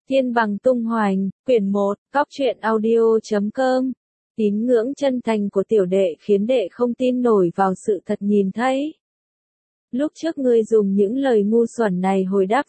Thiên bằng tung hoành, quyển 1, cóc truyện audio.com. Tín ngưỡng chân thành của tiểu đệ khiến đệ không tin nổi vào sự thật nhìn thấy. Lúc trước ngươi dùng những lời ngu xuẩn này hồi đáp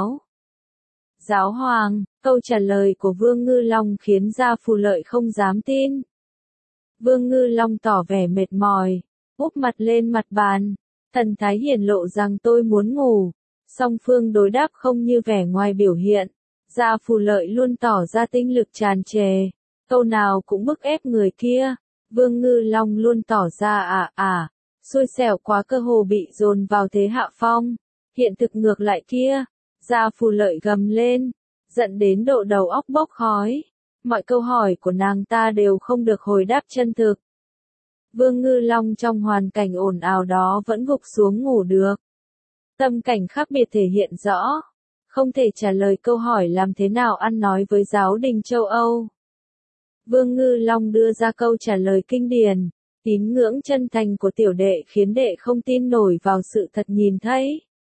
Giáo hoàng, câu trả lời của Vương Ngư Long khiến Gia Phù Lợi không dám tin. Vương Ngư Long tỏ vẻ mệt mỏi, úp mặt lên mặt bàn, thần thái hiển lộ rằng tôi muốn ngủ. Song phương đối đáp không như vẻ ngoài biểu hiện. Gia Phù Lợi luôn tỏ ra tinh lực tràn trề, câu nào cũng bức ép người kia. Vương Ngư Long luôn tỏ ra xui xẻo quá, cơ hồ bị dồn vào thế hạ phong. Hiện thực ngược lại kia. Gia Phù Lợi gầm lên, giận đến độ đầu óc bốc khói. Mọi câu hỏi của nàng ta đều không được hồi đáp chân thực. Vương Ngư Long trong hoàn cảnh ồn ào đó vẫn gục xuống ngủ được. Tâm cảnh khác biệt thể hiện rõ. Không thể trả lời câu hỏi làm thế nào ăn nói với giáo đình châu Âu. Vương Ngư Long đưa ra câu trả lời kinh điển. Tín ngưỡng chân thành của tiểu đệ khiến đệ không tin nổi vào sự thật nhìn thấy.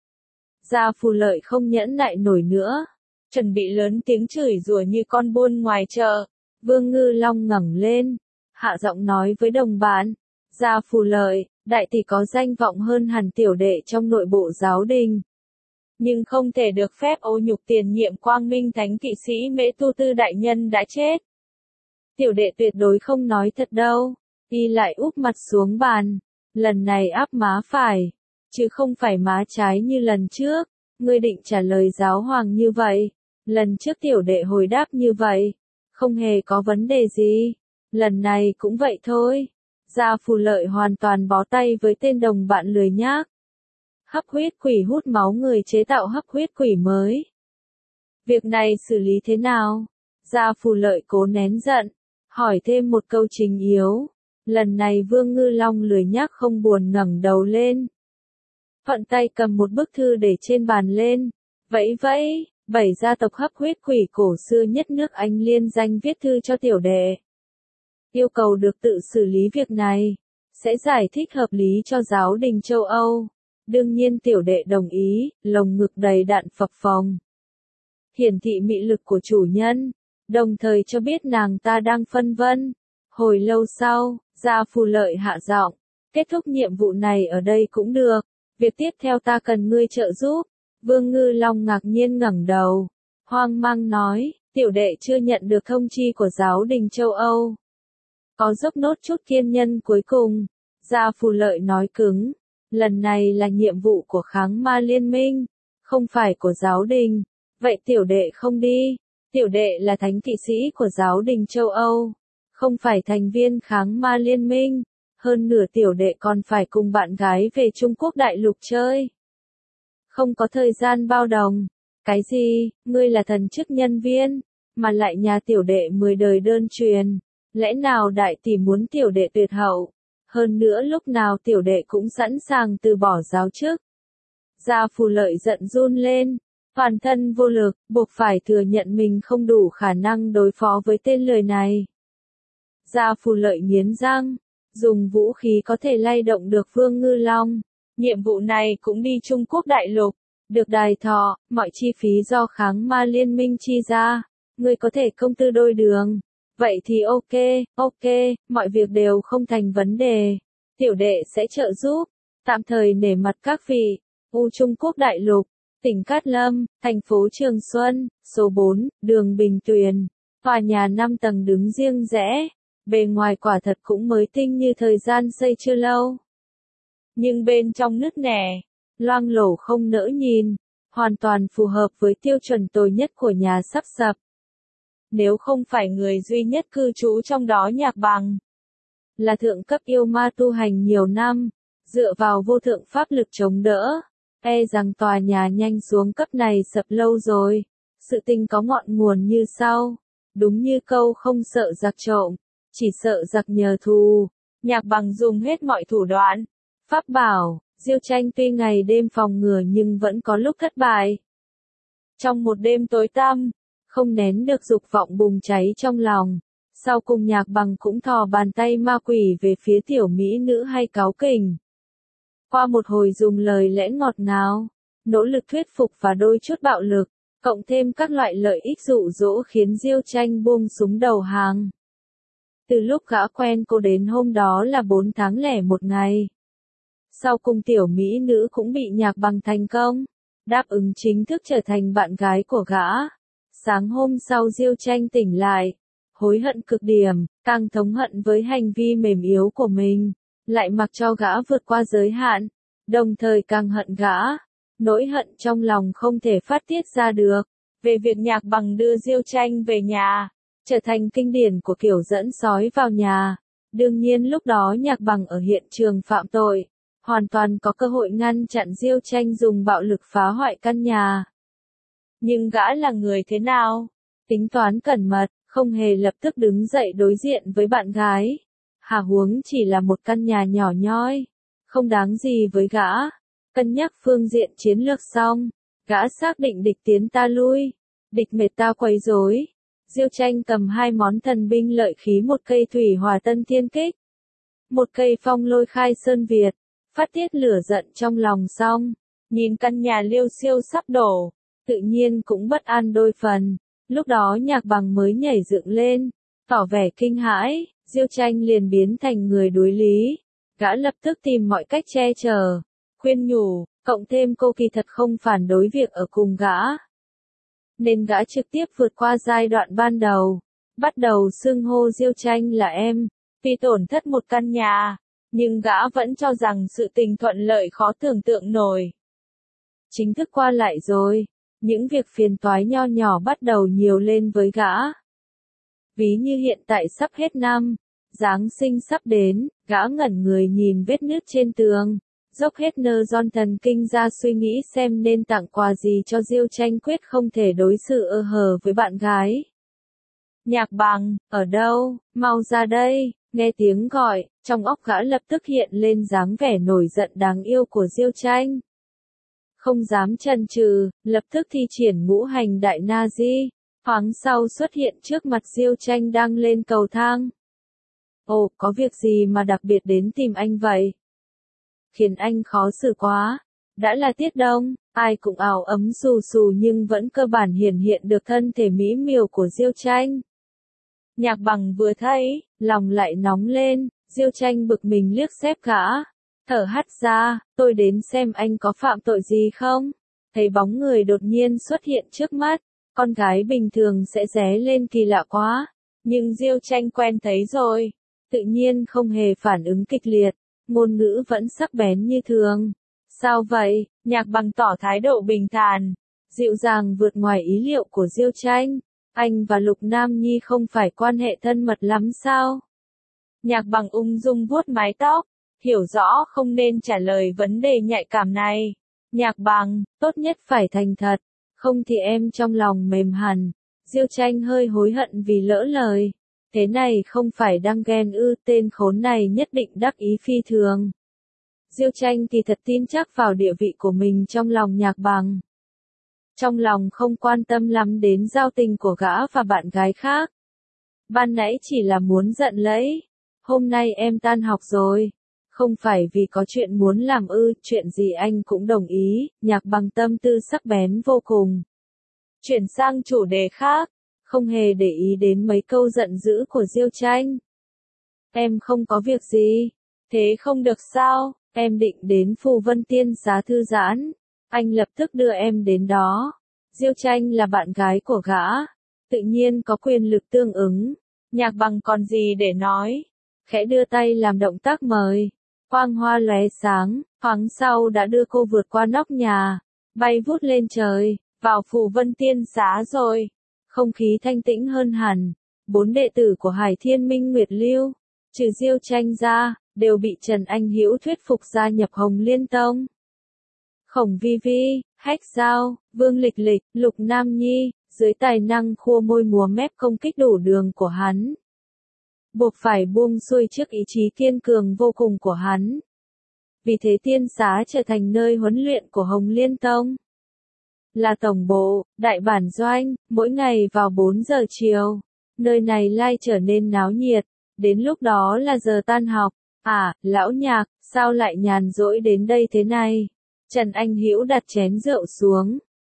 Gia Phù Lợi không nhẫn nại nổi nữa, chuẩn bị lớn tiếng chửi rủa như con buôn ngoài chợ. Vương Ngư Long ngẩng lên, hạ giọng nói với đồng bạn. Gia Phù Lợi, đại tỷ có danh vọng hơn hẳn tiểu đệ trong nội bộ giáo đình. Nhưng không thể được phép ô nhục tiền nhiệm Quang Minh Thánh Kỵ sĩ Mễ Tu Tư đại nhân đã chết. Tiểu đệ tuyệt đối không nói thật đâu. Y lại úp mặt xuống bàn, lần này áp má phải, chứ không phải má trái như lần trước. Ngươi định trả lời giáo hoàng như vậy, lần trước tiểu đệ hồi đáp như vậy, không hề có vấn đề gì, lần này cũng vậy thôi. Gia Phù Lợi hoàn toàn bó tay với tên đồng bạn lười nhác. Hấp huyết quỷ hút máu người chế tạo hấp huyết quỷ mới. Việc này xử lý thế nào? Gia Phù Lợi cố nén giận, hỏi thêm một câu trình yếu. Lần này Vương Ngư Long lười nhác không buồn ngẩng đầu lên. Thuận tay cầm một bức thư để trên bàn lên. Vẫy, 7 gia tộc hấp huyết quỷ cổ xưa nhất nước Anh liên danh viết thư cho tiểu đệ. Yêu cầu được tự xử lý việc này. Sẽ giải thích hợp lý cho giáo đình châu Âu. Đương nhiên tiểu đệ đồng ý, lồng ngực đầy đặn phập phồng. Hiển thị mị lực của chủ nhân, đồng thời cho biết nàng ta đang phân vân. Hồi lâu sau, Gia Phù Lợi hạ giọng, kết thúc nhiệm vụ này ở đây cũng được, việc tiếp theo ta cần ngươi trợ giúp. Vương Ngư Long ngạc nhiên ngẩng đầu, hoang mang nói, tiểu đệ chưa nhận được thông chi của giáo đình châu Âu. Có dốc nốt chút kiên nhân cuối cùng. Gia Phù Lợi nói cứng, lần này là nhiệm vụ của kháng ma liên minh, không phải của giáo đình. Vậy tiểu đệ không đi. Tiểu đệ là thánh kỵ sĩ của giáo đình châu Âu, không phải thành viên kháng ma liên minh. Hơn nửa tiểu đệ còn phải cùng bạn gái về Trung Quốc đại lục chơi. Không có thời gian bao đồng. Cái gì, ngươi là thần chức nhân viên, mà lại nhà tiểu đệ 10 đời đơn truyền. Lẽ nào đại tỷ muốn tiểu đệ tuyệt hậu? Hơn nữa lúc nào tiểu đệ cũng sẵn sàng từ bỏ giáo chức. Gia Phù Lợi giận run lên, toàn thân vô lực, buộc phải thừa nhận mình không đủ khả năng đối phó với tên lười này. Gia Phù Lợi nghiến răng, dùng vũ khí có thể lay động được Vương Ngư Long. Nhiệm vụ này cũng đi Trung Quốc đại lục, được đài thọ, mọi chi phí do kháng ma liên minh chi ra. Ngươi có thể công tư đôi đường. Vậy thì ok, mọi việc đều không thành vấn đề. Tiểu đệ sẽ trợ giúp, tạm thời nể mặt các vị. Trung Quốc đại lục, tỉnh Cát Lâm, thành phố Trường Xuân, số 4, đường Bình Tuyền. Tòa nhà 5 tầng đứng riêng rẽ. Bề ngoài quả thật cũng mới tinh như thời gian xây chưa lâu. Nhưng bên trong nứt nẻ, loang lổ không nỡ nhìn, hoàn toàn phù hợp với tiêu chuẩn tồi nhất của nhà sắp sập. Nếu không phải người duy nhất cư trú trong đó Nhạc Bằng, là thượng cấp yêu ma tu hành nhiều năm, dựa vào vô thượng pháp lực chống đỡ, rằng tòa nhà nhanh xuống cấp này sập lâu rồi. Sự tình có ngọn nguồn như sau, đúng như câu không sợ giặc trộm, chỉ sợ giặc nhờ thù. Nhạc Bằng dùng hết mọi thủ đoạn, pháp bảo, diêu tranh tuy ngày đêm phòng ngừa nhưng vẫn có lúc thất bại. Trong một đêm tối tăm, không nén được dục vọng bùng cháy trong lòng, sau cùng Nhạc Bằng cũng thò bàn tay ma quỷ về phía tiểu mỹ nữ hay cáu kỉnh. Qua một hồi dùng lời lẽ ngọt ngào, nỗ lực thuyết phục và đôi chút bạo lực, cộng thêm các loại lợi ích dụ dỗ khiến Diêu Tranh buông súng đầu hàng. Từ lúc gã quen cô đến hôm đó là 4 tháng lẻ 1 ngày. Sau cùng tiểu mỹ nữ cũng bị Nhạc Bằng thành công, đáp ứng chính thức trở thành bạn gái của gã. Sáng hôm sau Diêu Tranh tỉnh lại, hối hận cực điểm, càng thống hận với hành vi mềm yếu của mình, lại mặc cho gã vượt qua giới hạn, đồng thời càng hận gã. Nỗi hận trong lòng không thể phát tiết ra được. Về việc Nhạc Bằng đưa Diêu Tranh về nhà, trở thành kinh điển của kiểu dẫn sói vào nhà. Đương nhiên lúc đó Nhạc Bằng ở hiện trường phạm tội, hoàn toàn có cơ hội ngăn chặn Diêu Tranh dùng bạo lực phá hoại căn nhà. Nhưng gã là người thế nào? Tính toán cẩn mật, không hề lập tức đứng dậy đối diện với bạn gái. Hà huống chỉ là một căn nhà nhỏ nhoi, không đáng gì với gã. Cân nhắc phương diện chiến lược xong, gã xác định địch tiến ta lui, địch mệt ta quấy rối. Diêu Tranh cầm 2 món thần binh lợi khí, một cây thủy hỏa tân thiên kích, một cây phong lôi khai sơn Việt, phát tiết lửa giận trong lòng xong, nhìn căn nhà liêu xiêu sắp đổ, tự nhiên cũng bất an đôi phần. Lúc đó Nhạc Bằng mới nhảy dựng lên, tỏ vẻ kinh hãi, Diêu Tranh liền biến thành người đối lý. Gã lập tức tìm mọi cách che chở, khuyên nhủ, cộng thêm cô kỳ thật không phản đối việc ở cùng gã. Nên gã trực tiếp vượt qua giai đoạn ban đầu, bắt đầu xưng hô Diêu Tranh là em, vì tổn thất một căn nhà, nhưng gã vẫn cho rằng sự tình thuận lợi khó tưởng tượng nổi. Chính thức qua lại rồi, những việc phiền toái nho nhỏ bắt đầu nhiều lên với gã. Ví như hiện tại sắp hết năm, Giáng sinh sắp đến, gã ngẩn người nhìn vết nứt trên tường, dốc hết nơ giòn thần kinh ra suy nghĩ xem nên tặng quà gì cho Diêu Tranh, quyết không thể đối xử ơ hờ với bạn gái. Nhạc Bằng, ở đâu, mau ra đây, nghe tiếng gọi, trong óc gã lập tức hiện lên dáng vẻ nổi giận đáng yêu của Diêu Tranh. Không dám chần chừ, lập tức thi triển ngũ hành đại na di, thoáng sau xuất hiện trước mặt Diêu Tranh đang lên cầu thang. Ồ, có việc gì mà đặc biệt đến tìm anh vậy? Khiến anh khó xử quá. Đã là tiết đông, ai cũng áo ấm xù xù nhưng vẫn cơ bản hiển hiện được thân thể mỹ miều của Diêu Tranh. Nhạc Bằng vừa thấy, lòng lại nóng lên, Diêu Tranh bực mình liếc xép gã, thở hắt ra, tôi đến xem anh có phạm tội gì không? Thấy bóng người đột nhiên xuất hiện trước mắt, con gái bình thường sẽ ré lên kỳ lạ quá, nhưng Diêu Tranh quen thấy rồi, tự nhiên không hề phản ứng kịch liệt, ngôn ngữ vẫn sắc bén như thường. Sao vậy? Nhạc Bằng tỏ thái độ bình thản, dịu dàng vượt ngoài ý liệu của Diêu Tranh. Anh và Lục Nam Nhi không phải quan hệ thân mật lắm sao? Nhạc Bằng ung dung vuốt mái tóc, hiểu rõ không nên trả lời vấn đề nhạy cảm này. Nhạc Bằng, tốt nhất phải thành thật, không thì em trong lòng mềm hẳn. Diêu Tranh hơi hối hận vì lỡ lời. Thế này không phải đang ghen ư, tên khốn này nhất định đắc ý phi thường. Diêu Tranh thì thật tin chắc vào địa vị của mình trong lòng Nhạc Bằng. Trong lòng không quan tâm lắm đến giao tình của gã và bạn gái khác. Ban nãy chỉ là muốn giận lấy. Hôm nay em tan học rồi. Không phải vì có chuyện muốn làm ư, chuyện gì anh cũng đồng ý. Nhạc Bằng tâm tư sắc bén vô cùng. Chuyển sang chủ đề khác, không hề để ý đến mấy câu giận dữ của Diêu Tranh. Em không có việc gì. Thế không được sao, em định đến Phù Vân Tiên Xá thư giãn. Anh lập tức đưa em đến đó. Diêu Tranh là bạn gái của gã, tự nhiên có quyền lực tương ứng. Nhạc Bằng còn gì để nói, khẽ đưa tay làm động tác mời. Quang hoa lóe sáng, thoáng sau đã đưa cô vượt qua nóc nhà, bay vút lên trời, vào Phù Vân Tiên Xá rồi. Không khí thanh tĩnh hơn hẳn. 4 đệ tử của Hải Thiên Minh Nguyệt Lưu, trừ Diêu Tranh ra, đều bị Trần Anh Hữu thuyết phục gia nhập Hồng Liên Tông. Khổng Vi Vi, Hách Giao, Vương Lịch Lịch, Lục Nam Nhi, dưới tài năng khua môi múa mép công kích đủ đường của hắn, buộc phải buông xuôi trước ý chí kiên cường vô cùng của hắn. Vì thế Tiên Xá trở thành nơi huấn luyện của Hồng Liên Tông. Là tổng bộ, đại bản doanh, mỗi ngày vào 4 giờ chiều, nơi này lai trở nên náo nhiệt, đến lúc đó là giờ tan học. À, lão Nhạc, sao lại nhàn rỗi đến đây thế này? Trần Anh Hữu đặt chén rượu xuống,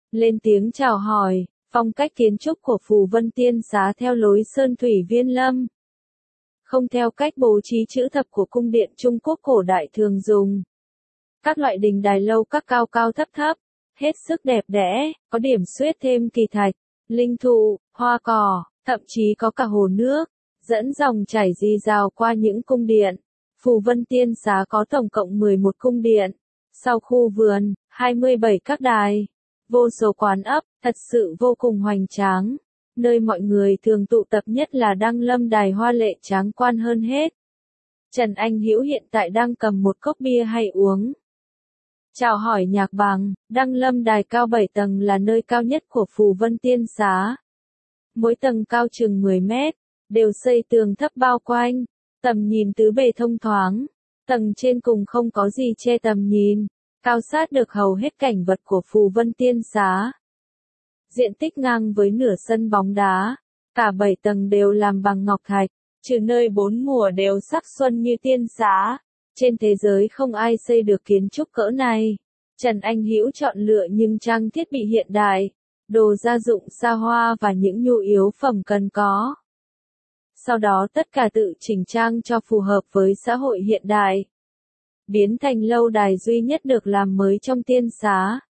lên tiếng chào hỏi. Phong cách kiến trúc của Phù Vân Tiên Xá theo lối Sơn Thủy Viên Lâm, không theo cách bố trí chữ thập của cung điện Trung Quốc cổ đại thường dùng. Các loại đình đài lâu các cao cao thấp thấp, hết sức đẹp đẽ, có điểm xuyết thêm kỳ thạch, linh thụ, hoa cỏ, thậm chí có cả hồ nước, dẫn dòng chảy rì rào qua những cung điện. Phù Vân Tiên Xá có tổng cộng 11 cung điện, sau khu vườn, 27 các đài, vô số quán ấp, thật sự vô cùng hoành tráng. Nơi mọi người thường tụ tập nhất là Đăng Lâm Đài hoa lệ tráng quan hơn hết. Trần Anh Hữu hiện tại đang cầm một cốc bia hay uống. Chào hỏi Nhạc Bằng. Đăng Lâm Đài cao 7 tầng là nơi cao nhất của Phù Vân Tiên Xá. Mỗi tầng cao chừng 10 mét, đều xây tường thấp bao quanh, tầm nhìn tứ bề thông thoáng. Tầng trên cùng không có gì che tầm nhìn, cao sát được hầu hết cảnh vật của Phù Vân Tiên Xá. Diện tích ngang với nửa sân bóng đá, cả 7 tầng đều làm bằng ngọc thạch, trừ nơi 4 mùa đều sắc xuân như Tiên Xá. Trên thế giới không ai xây được kiến trúc cỡ này. Trần Anh Hữu chọn lựa những trang thiết bị hiện đại, đồ gia dụng xa hoa và những nhu yếu phẩm cần có. Sau đó tất cả tự chỉnh trang cho phù hợp với xã hội hiện đại. Biến thành lâu đài duy nhất được làm mới trong Tiên Xá.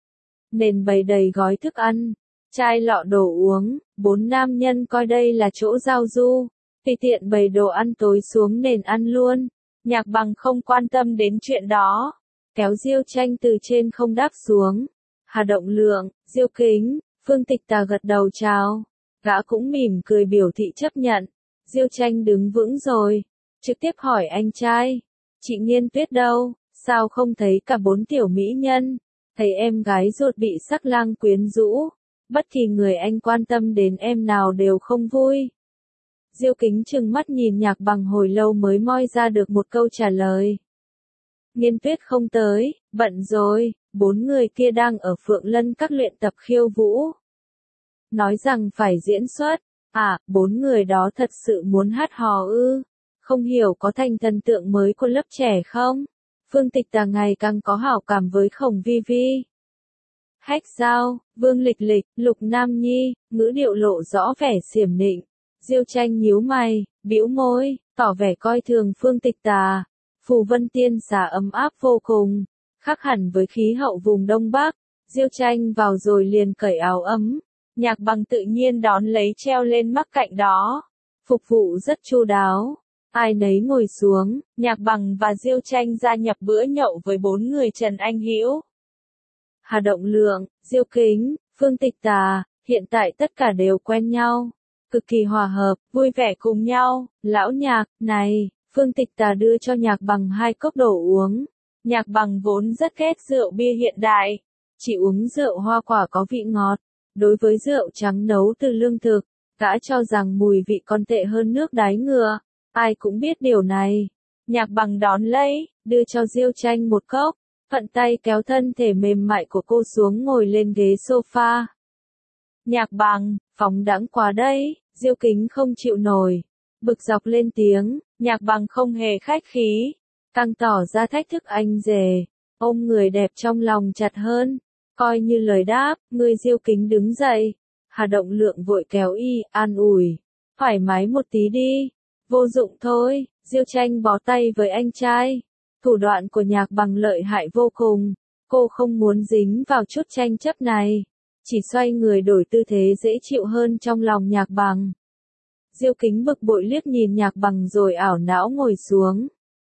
Nền bày đầy gói thức ăn, chai lọ đồ uống, 4 nam nhân coi đây là chỗ giao du, tùy tiện bày đồ ăn tối xuống nền ăn luôn. Nhạc Bằng không quan tâm đến chuyện đó, kéo Diêu Tranh từ trên không đáp xuống. Hà Động Lượng, Diêu Kính, Phương Tịch Tà gật đầu chào, gã cũng mỉm cười biểu thị chấp nhận. Diêu Tranh đứng vững rồi, trực tiếp hỏi anh trai, chị Nghiên Tuyết đâu, sao không thấy cả 4 tiểu mỹ nhân, thấy em gái ruột bị sắc lang quyến rũ, bất kỳ người anh quan tâm đến em nào đều không vui. Diêu Kính trừng mắt nhìn Nhạc Bằng hồi lâu mới moi ra được một câu trả lời. Nghiên Tuyết không tới, bận rồi, 4 người kia đang ở Phượng Lân Các luyện tập khiêu vũ. Nói rằng phải diễn xuất, 4 người đó thật sự muốn hát hò ư, không hiểu có thành thần tượng mới của lớp trẻ không? Phương Tịch Tà ngày càng có hảo cảm với Khổng Vi Vi. Hách Giao, Vương Lịch Lịch, Lục Nam Nhi, ngữ điệu lộ rõ vẻ xiểm nịnh. Diêu Tranh nhíu mày, bĩu môi, tỏ vẻ coi thường Phương Tịch Tà. Phù Vân Tiên Xá ấm áp vô cùng, khác hẳn với khí hậu vùng Đông Bắc. Diêu Tranh vào rồi liền cởi áo ấm, Nhạc Bằng tự nhiên đón lấy treo lên mắc cạnh đó. Phục vụ rất chu đáo, ai nấy ngồi xuống, Nhạc Bằng và Diêu Tranh gia nhập bữa nhậu với 4 người Trần Anh Hữu. Hà Động Lượng, Diêu Kính, Phương Tịch Tà, hiện tại tất cả đều quen nhau, cực kỳ hòa hợp, vui vẻ cùng nhau. Lão Nhạc, này, Phương Tịch Tà đưa cho Nhạc Bằng 2 cốc đồ uống. Nhạc Bằng vốn rất ghét rượu bia hiện đại, chỉ uống rượu hoa quả có vị ngọt. Đối với rượu trắng nấu từ lương thực, gã cho rằng mùi vị còn tệ hơn nước đái ngựa. Ai cũng biết điều này. Nhạc Bằng đón lấy, đưa cho Diêu Tranh một cốc, thuận tay kéo thân thể mềm mại của cô xuống ngồi lên ghế sofa. Nhạc Bằng, phóng đãng quá đấy, Diêu Kính không chịu nổi, bực dọc lên tiếng. Nhạc Bằng không hề khách khí, càng tỏ ra thách thức anh rể, ôm người đẹp trong lòng chặt hơn, coi như lời đáp. Người Diêu Kính đứng dậy, Hà Động Lượng vội kéo y, an ủi, thoải mái một tí đi, vô dụng thôi. Diêu Tranh bó tay với anh trai, thủ đoạn của Nhạc Bằng lợi hại vô cùng, cô không muốn dính vào chút tranh chấp này, chỉ xoay người đổi tư thế dễ chịu hơn trong lòng Nhạc Bằng. Diêu Kính bực bội liếc nhìn Nhạc Bằng rồi ảo não ngồi xuống.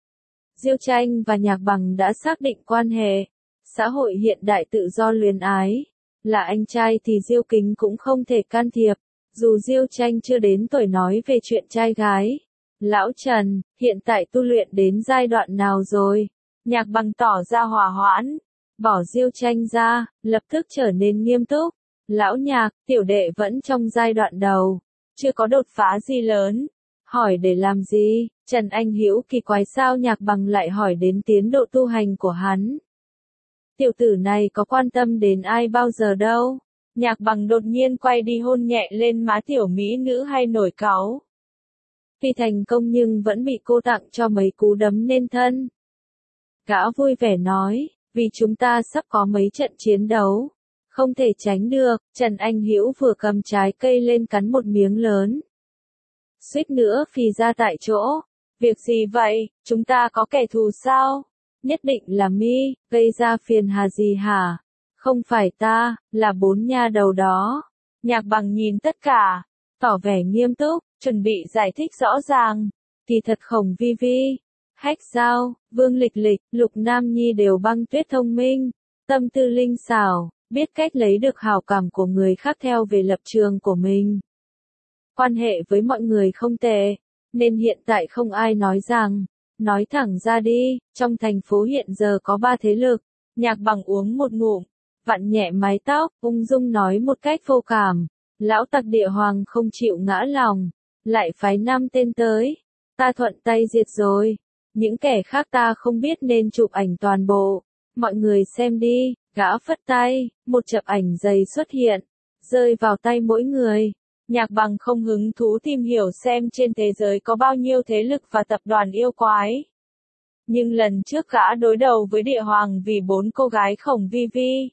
Diêu Tranh và Nhạc Bằng đã xác định quan hệ, xã hội hiện đại tự do luyến ái, là anh trai thì Diêu Kính cũng không thể can thiệp, dù Diêu Tranh chưa đến tuổi nói về chuyện trai gái. Lão Trần, hiện tại tu luyện đến giai đoạn nào rồi? Nhạc Bằng tỏ ra hòa hoãn, bỏ Diêu Tranh ra, lập tức trở nên nghiêm túc. Lão Nhạc, tiểu đệ vẫn trong giai đoạn đầu, chưa có đột phá gì lớn. Hỏi để làm gì? Trần Anh Hữu kỳ quái sao Nhạc Bằng lại hỏi đến tiến độ tu hành của hắn. Tiểu tử này có quan tâm đến ai bao giờ đâu. Nhạc Bằng đột nhiên quay đi hôn nhẹ lên má tiểu mỹ nữ hay nổi cáu. Tuy thành công nhưng vẫn bị cô tặng cho mấy cú đấm nên thân. Gã vui vẻ nói, vì chúng ta sắp có mấy trận chiến đấu, Không thể tránh được, Trần Anh Hữu vừa cầm trái cây lên cắn một miếng lớn. Suýt nữa phì ra tại chỗ. Việc gì vậy, chúng ta có kẻ thù sao? Nhất định là Mi, gây ra phiền hà gì hả? Không phải ta, là bốn nha đầu đó. Nhạc Bằng nhìn tất cả, tỏ vẻ nghiêm túc, chuẩn bị giải thích rõ ràng. Kỳ thật Khổng Vi Vi, Hách Giao, Vương Lịch Lịch, Lục Nam Nhi đều băng tuyết thông minh, tâm tư linh xảo, biết cách lấy được hảo cảm của người khác theo về lập trường của mình. Quan hệ với mọi người không tệ, nên hiện tại không ai nói rằng, nói thẳng ra đi, trong thành phố hiện giờ có 3 thế lực. Nhạc Bằng uống một ngụm, vặn nhẹ mái tóc, ung dung nói một cách vô cảm. Lão tặc Địa Hoàng không chịu ngã lòng, lại phái 5 tên tới. Ta thuận tay diệt rồi. Những kẻ khác ta không biết nên chụp ảnh toàn bộ. Mọi người xem đi, gã phất tay, một chập ảnh dày xuất hiện, rơi vào tay mỗi người. Nhạc Bằng không hứng thú tìm hiểu xem trên thế giới có bao nhiêu thế lực và tập đoàn yêu quái. Nhưng lần trước gã đối đầu với Địa Hoàng vì 4 cô gái Khổng Vi Vi,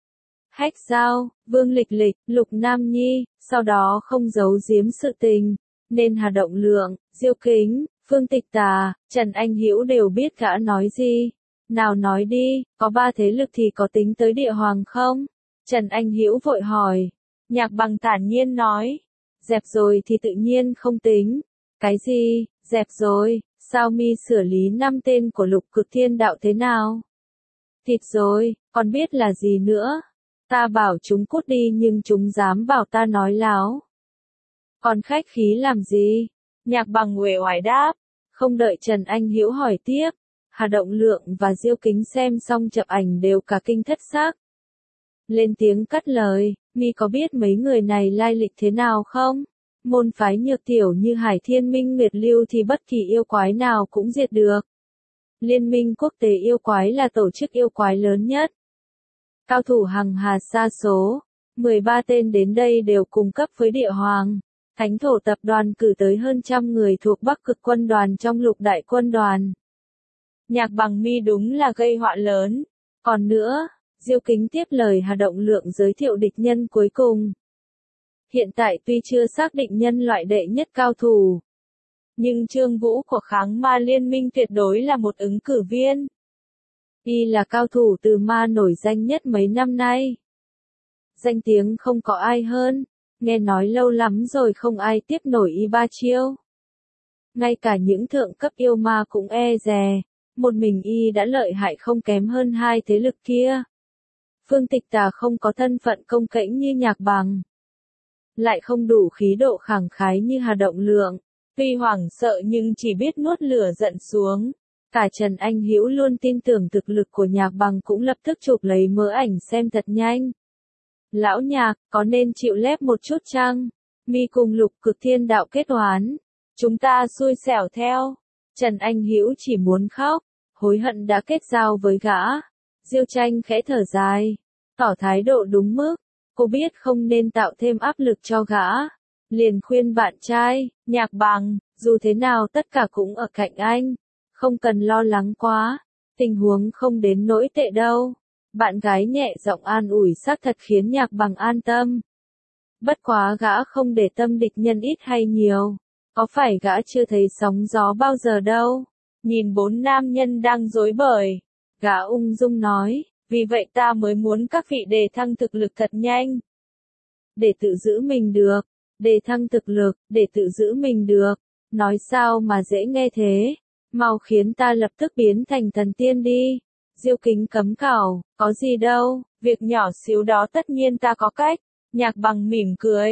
Hách Giao, Vương Lịch Lịch, Lục Nam Nhi, sau đó không giấu giếm sự tình, nên Hà Động Lượng, Diêu Kính, Phương Tịch Tà, Trần Anh Hữu đều biết gã nói gì. Nào nói đi, có 3 thế lực thì có tính tới Địa Hoàng không? Trần Anh Hữu vội hỏi. Nhạc Bằng thản nhiên nói. Dẹp rồi thì tự nhiên không tính. Cái gì, dẹp rồi, sao Mi xử lý 5 tên của Lục Cực Thiên Đạo thế nào? Thịt rồi, còn biết là gì nữa? Ta bảo chúng cút đi nhưng chúng dám bảo ta nói láo. Còn khách khí làm gì? Nhạc Bằng uể oải đáp. Không đợi Trần Anh Hữu hỏi tiếp, Hà Động Lượng và Diêu Kính xem xong chụp ảnh đều cả kinh thất xác. Lên tiếng cắt lời, Mi có biết mấy người này lai lịch thế nào không? Môn phái nhược tiểu như Hải Thiên Minh Nguyệt Lưu thì bất kỳ yêu quái nào cũng diệt được. Liên minh quốc tế yêu quái là tổ chức yêu quái lớn nhất. Cao thủ hằng hà sa số, 13 tên đến đây đều cùng cấp với Địa Hoàng. Thánh thổ tập đoàn cử tới hơn 100 người thuộc Bắc Cực quân đoàn trong Lục Đại quân đoàn. Nhạc Bằng Mi đúng là gây họa lớn. Còn nữa, Diêu Kính tiếp lời Hà Động Lượng giới thiệu địch nhân cuối cùng. Hiện tại tuy chưa xác định nhân loại đệ nhất cao thủ, nhưng Trương Vũ của Kháng Ma Liên minh tuyệt đối là một ứng cử viên. Y là cao thủ từ ma nổi danh nhất mấy năm nay. Danh tiếng không có ai hơn, nghe nói lâu lắm rồi không ai tiếp nổi Y 3 chiêu. Ngay cả những thượng cấp yêu ma cũng e dè, một mình Y đã lợi hại không kém hơn 2 thế lực kia. Phương Tịch Tà không có thân phận công kễnh như Nhạc Bằng, lại không đủ khí độ khẳng khái như Hà Động Lượng, tuy hoảng sợ nhưng chỉ biết nuốt lửa giận xuống. Cả Trần Anh Hữu luôn tin tưởng thực lực của Nhạc Bằng cũng lập tức chụp lấy mớ ảnh xem thật nhanh. Lão Nhạc, có nên chịu lép một chút chăng? Mi cùng Lục Cực Thiên Đạo kết oán, chúng ta xui xẻo theo. Trần Anh Hữu chỉ muốn khóc, hối hận đã kết giao với gã. Diêu Tranh khẽ thở dài, tỏ thái độ đúng mức. Cô biết không nên tạo thêm áp lực cho gã, liền khuyên bạn trai, Nhạc Bằng, dù thế nào tất cả cũng ở cạnh anh, không cần lo lắng quá, tình huống không đến nỗi tệ đâu. Bạn gái nhẹ giọng an ủi xác thật khiến Nhạc Bằng an tâm. Bất quá gã không để tâm địch nhân ít hay nhiều, có phải gã chưa thấy sóng gió bao giờ đâu. Nhìn 4 nam nhân đang rối bời, gã ung dung nói. Vì vậy ta mới muốn các vị đề thăng thực lực thật nhanh. Để tự giữ mình được. Đề thăng thực lực, để tự giữ mình được. Nói sao mà dễ nghe thế. Mau khiến ta lập tức biến thành thần tiên đi. Diêu Kính cấm cào, có gì đâu, việc nhỏ xíu đó tất nhiên ta có cách. Nhạc Bằng mỉm cười,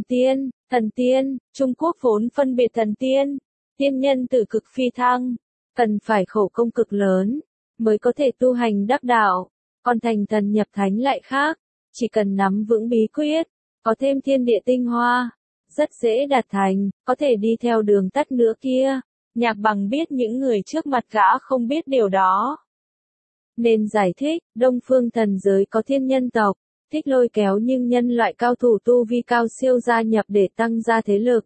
thần tiên, Trung Quốc vốn phân biệt thần tiên, tiên nhân từ cực phi thăng, cần phải khổ công cực lớn, mới có thể tu hành đắc đạo. Còn thành thần nhập thánh lại khác, chỉ cần nắm vững bí quyết, có thêm thiên địa tinh hoa, rất dễ đạt thành, có thể đi theo đường tắt nữa kia. Nhạc Bằng biết những người trước mặt gã không biết điều đó, nên giải thích, Đông Phương thần giới có thiên nhân tộc, thích lôi kéo nhưng nhân loại cao thủ tu vi cao siêu gia nhập để tăng gia thế lực.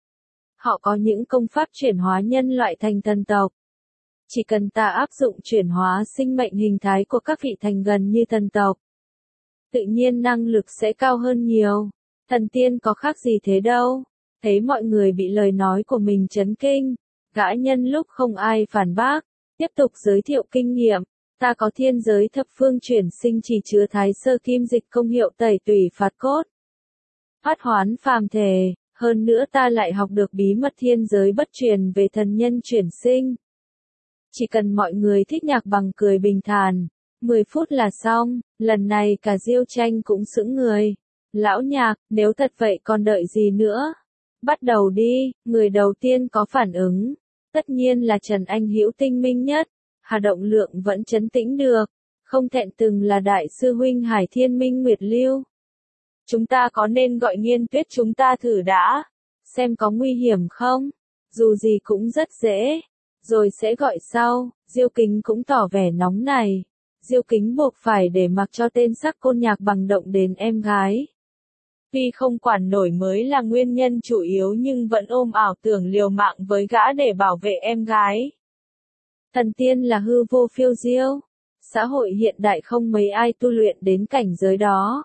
Họ có những công pháp chuyển hóa nhân loại thành thần tộc. Chỉ cần ta áp dụng chuyển hóa sinh mệnh hình thái của các vị thành gần như thần tộc, tự nhiên năng lực sẽ cao hơn nhiều. Thần tiên có khác gì thế đâu. Thấy mọi người bị lời nói của mình chấn kinh, gã nhân lúc không ai phản bác, tiếp tục giới thiệu kinh nghiệm. Ta có thiên giới thập phương chuyển sinh chỉ chứa thái sơ kim dịch công hiệu tẩy tủy phạt cốt, phát hoán phàm thể, hơn nữa ta lại học được bí mật thiên giới bất truyền về thần nhân chuyển sinh. Chỉ cần mọi người thích Nhạc Bằng cười bình thản, 10 phút là xong, lần này cả Diêu Tranh cũng sững người. Lão Nhạc, nếu thật vậy còn đợi gì nữa? Bắt đầu đi, người đầu tiên có phản ứng. Tất nhiên là Trần Anh Hữu tinh minh nhất. Hà Động Lượng vẫn trấn tĩnh được, không thẹn từng là đại sư huynh Hải Thiên Minh Nguyệt Lưu. Chúng ta có nên gọi Nghiên Tuyết chúng ta thử đã, xem có nguy hiểm không? Dù gì cũng rất dễ, rồi sẽ gọi sau. Diêu Kính cũng tỏ vẻ nóng này. Diêu Kính buộc phải để mặc cho tên sắc côn Nhạc Bằng động đến em gái. Tuy không quản nổi mới là nguyên nhân chủ yếu nhưng vẫn ôm ảo tưởng liều mạng với gã để bảo vệ em gái. Thần tiên là hư vô phiêu diêu. Xã hội hiện đại không mấy ai tu luyện đến cảnh giới đó.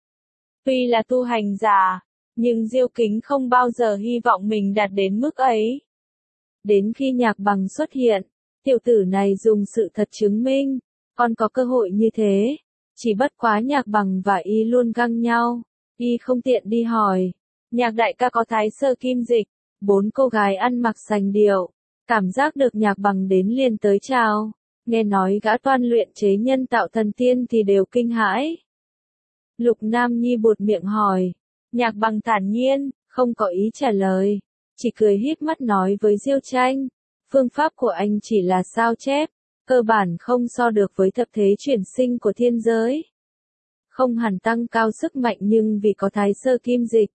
Tuy là tu hành giả, nhưng Diêu Kính không bao giờ hy vọng mình đạt đến mức ấy. Đến khi Nhạc Bằng xuất hiện, tiểu tử này dùng sự thật chứng minh, còn có cơ hội như thế. Chỉ bất quá Nhạc Bằng và y luôn găng nhau, y không tiện đi hỏi. Nhạc đại ca có thái sơ kim dịch, 4 cô gái ăn mặc sành điệu. Cảm giác được Nhạc Bằng đến liền tới chào, nghe nói gã toan luyện chế nhân tạo thần tiên thì đều kinh hãi. Lục Nam Nhi buột miệng hỏi, Nhạc Bằng thản nhiên, không có ý trả lời, chỉ cười híp mắt nói với Diêu Tranh, phương pháp của anh chỉ là sao chép, cơ bản không so được với thập thế chuyển sinh của thiên giới. Không hẳn tăng cao sức mạnh nhưng vì có thái sơ kim dịch,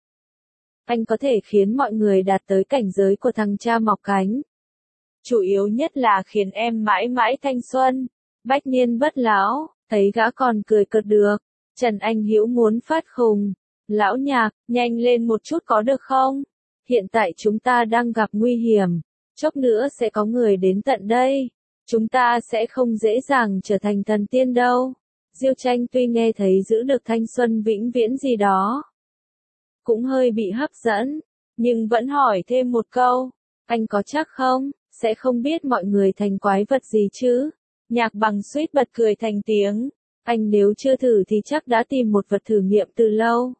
anh có thể khiến mọi người đạt tới cảnh giới của thằng cha mọc cánh. Chủ yếu nhất là khiến em mãi mãi thanh xuân, bách niên bất lão. Thấy gã còn cười cợt được, Trần Anh Hữu muốn phát khùng. Lão Nhạc, nhanh lên một chút có được không? Hiện tại chúng ta đang gặp nguy hiểm, chốc nữa sẽ có người đến tận đây. Chúng ta sẽ không dễ dàng trở thành thần tiên đâu. Diêu Tranh tuy nghe thấy giữ được thanh xuân vĩnh viễn gì đó, cũng hơi bị hấp dẫn, nhưng vẫn hỏi thêm một câu, anh có chắc không? Sẽ không biết mọi người thành quái vật gì chứ? Nhạc Bằng suýt bật cười thành tiếng. Anh nếu chưa thử thì chắc đã tìm một vật thử nghiệm từ lâu.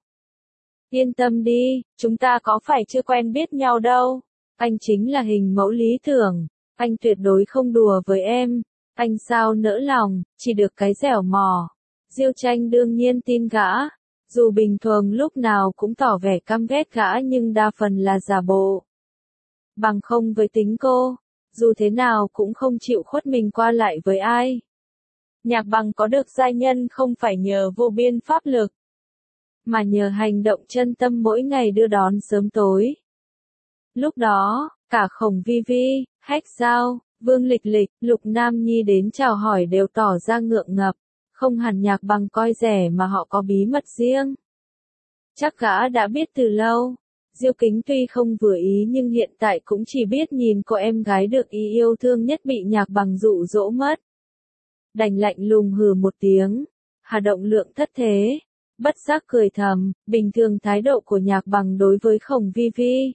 Yên tâm đi, chúng ta có phải chưa quen biết nhau đâu. Anh chính là hình mẫu lý tưởng. Anh tuyệt đối không đùa với em. Anh sao nỡ lòng, chỉ được cái dẻo mò. Diêu Tranh đương nhiên tin gã. Dù bình thường lúc nào cũng tỏ vẻ căm ghét gã nhưng đa phần là giả bộ. Bằng không với tính cô, dù thế nào cũng không chịu khuất mình qua lại với ai. Nhạc Bằng có được giai nhân không phải nhờ vô biên pháp lực, mà nhờ hành động chân tâm mỗi ngày đưa đón sớm tối. Lúc đó, cả Khổng Vi Vi, Hách Giao, Vương Lịch Lịch, Lục Nam Nhi đến chào hỏi đều tỏ ra ngượng ngập, không hẳn Nhạc Bằng coi rẻ mà họ có bí mật riêng. Chắc gã đã biết từ lâu. Diêu Kính tuy không vừa ý nhưng hiện tại cũng chỉ biết nhìn cô em gái được y yêu thương nhất bị Nhạc Bằng dụ dỗ mất. Đành lạnh lùng hừ một tiếng. Hà Động Lượng thất thế, bất giác cười thầm, bình thường thái độ của Nhạc Bằng đối với Khổng Vi Vi,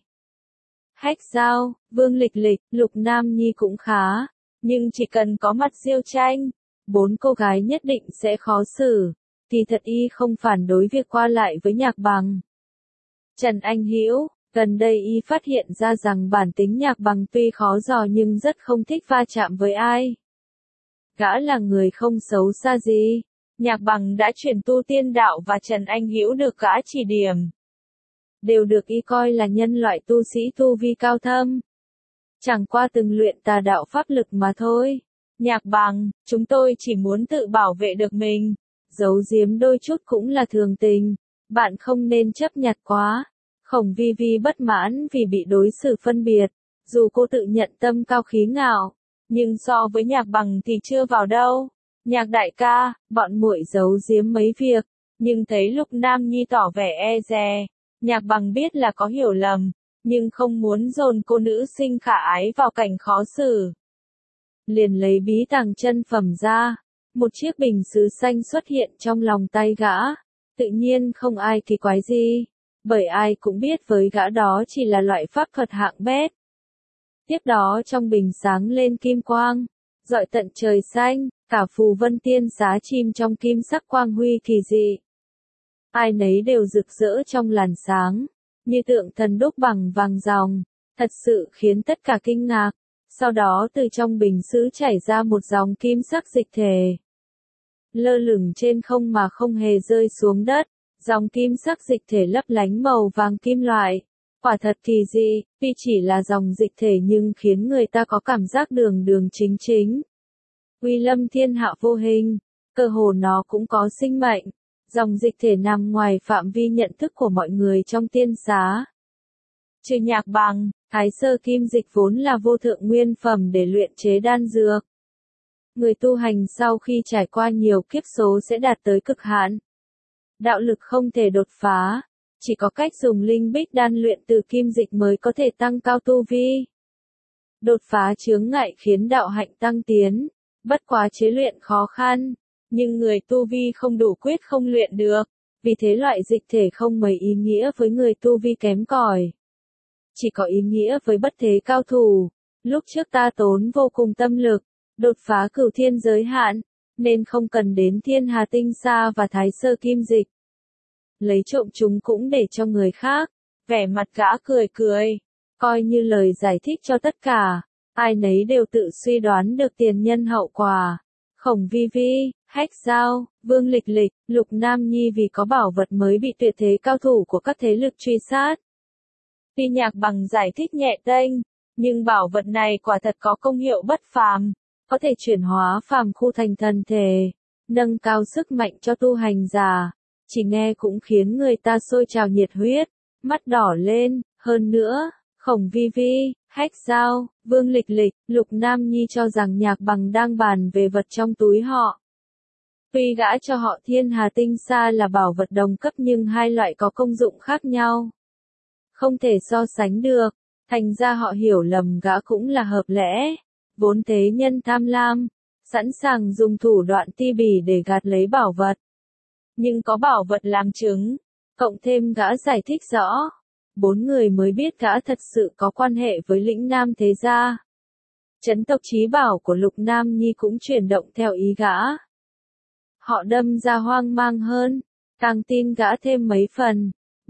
Hách Giao, Vương Lịch Lịch, Lục Nam Nhi cũng khá, nhưng chỉ cần có mặt Diêu Tranh, 4 cô gái nhất định sẽ khó xử, thì thật y không phản đối việc qua lại với Nhạc Bằng. Trần Anh Hữu, gần đây y phát hiện ra rằng bản tính Nhạc Bằng tuy khó dò nhưng rất không thích va chạm với ai. Gã là người không xấu xa gì. Nhạc Bằng đã chuyển tu tiên đạo và Trần Anh Hữu được gã chỉ điểm, đều được y coi là nhân loại tu sĩ tu vi cao thâm. Chẳng qua từng luyện tà đạo pháp lực mà thôi. Nhạc Bằng, chúng tôi chỉ muốn tự bảo vệ được mình. Giấu giếm đôi chút cũng là thường tình. Bạn không nên chấp nhặt quá. Khổng Vi Vi bất mãn vì bị đối xử phân biệt. Dù cô tự nhận tâm cao khí ngạo, nhưng so với Nhạc Bằng thì chưa vào đâu. Nhạc đại ca, bọn muội giấu giếm mấy việc, nhưng thấy Lục Nam Nhi tỏ vẻ e dè. Nhạc Bằng biết là có hiểu lầm, nhưng không muốn dồn cô nữ sinh khả ái vào cảnh khó xử. Liền lấy bí tàng chân phẩm ra, một chiếc bình sứ xanh xuất hiện trong lòng tay gã. Tự nhiên không ai kỳ quái gì, bởi ai cũng biết với gã đó chỉ là loại pháp thuật hạng bét. Tiếp đó trong bình sáng lên kim quang, rọi tận trời xanh, cả phù vân tiên xá chìm trong kim sắc quang huy kỳ dị. Ai nấy đều rực rỡ trong làn sáng, như tượng thần đúc bằng vàng ròng, thật sự khiến tất cả kinh ngạc. Sau đó từ trong bình sứ chảy ra một dòng kim sắc dịch thể. Lơ lửng trên không mà không hề rơi xuống đất, dòng kim sắc dịch thể lấp lánh màu vàng kim loại. Quả thật kỳ dị, tuy chỉ là dòng dịch thể nhưng khiến người ta có cảm giác đường đường chính chính. Uy lâm thiên hạ vô hình, cơ hồ nó cũng có sinh mệnh. Dòng dịch thể nằm ngoài phạm vi nhận thức của mọi người trong tiên xá. Trừ Nhạc Bằng, Thái Sơ Kim Dịch vốn là vô thượng nguyên phẩm để luyện chế đan dược. Người tu hành sau khi trải qua nhiều kiếp số sẽ đạt tới cực hạn. Đạo lực không thể đột phá, chỉ có cách dùng linh bích đan luyện từ kim dịch mới có thể tăng cao tu vi. Đột phá chướng ngại khiến đạo hạnh tăng tiến, bất quá chế luyện khó khăn, nhưng người tu vi không đủ quyết không luyện được, vì thế loại dịch thể không mấy ý nghĩa với người tu vi kém cỏi. Chỉ có ý nghĩa với bất thế cao thủ. Lúc trước ta tốn vô cùng tâm lực, đột phá cửu thiên giới hạn, nên không cần đến thiên hà tinh sa và thái sơ kim dịch. Lấy trộm chúng cũng để cho người khác, vẻ mặt gã cười cười, coi như lời giải thích cho tất cả, ai nấy đều tự suy đoán được tiền nhân hậu quả. Khổng Vi Vi, Hách Giao, Vương Lịch Lịch, Lục Nam Nhi vì có bảo vật mới bị tuyệt thế cao thủ của các thế lực truy sát. Tuy Nhạc Bằng giải thích nhẹ tênh, nhưng bảo vật này quả thật có công hiệu bất phàm, có thể chuyển hóa phàm khu thành thần thể, nâng cao sức mạnh cho tu hành giả. Chỉ nghe cũng khiến người ta sôi trào nhiệt huyết, mắt đỏ lên. Hơn nữa, Khổng Vi Vi, Hách Giao, Vương Lịch Lịch, Lục Nam Nhi cho rằng Nhạc Bằng đang bàn về vật trong túi họ. Tuy gã cho họ thiên hà tinh sa là bảo vật đồng cấp nhưng hai loại có công dụng khác nhau, không thể so sánh được, thành ra họ hiểu lầm gã cũng là hợp lẽ. Vốn thế nhân tham lam, sẵn sàng dùng thủ đoạn ti bỉ để gạt lấy bảo vật. Nhưng có bảo vật làm chứng, cộng thêm gã giải thích rõ, bốn người mới biết gã thật sự có quan hệ với lĩnh nam thế gia. Chấn tộc chí bảo của Lục Nam Nhi cũng chuyển động theo ý gã. Họ đâm ra hoang mang hơn, càng tin gã thêm mấy phần.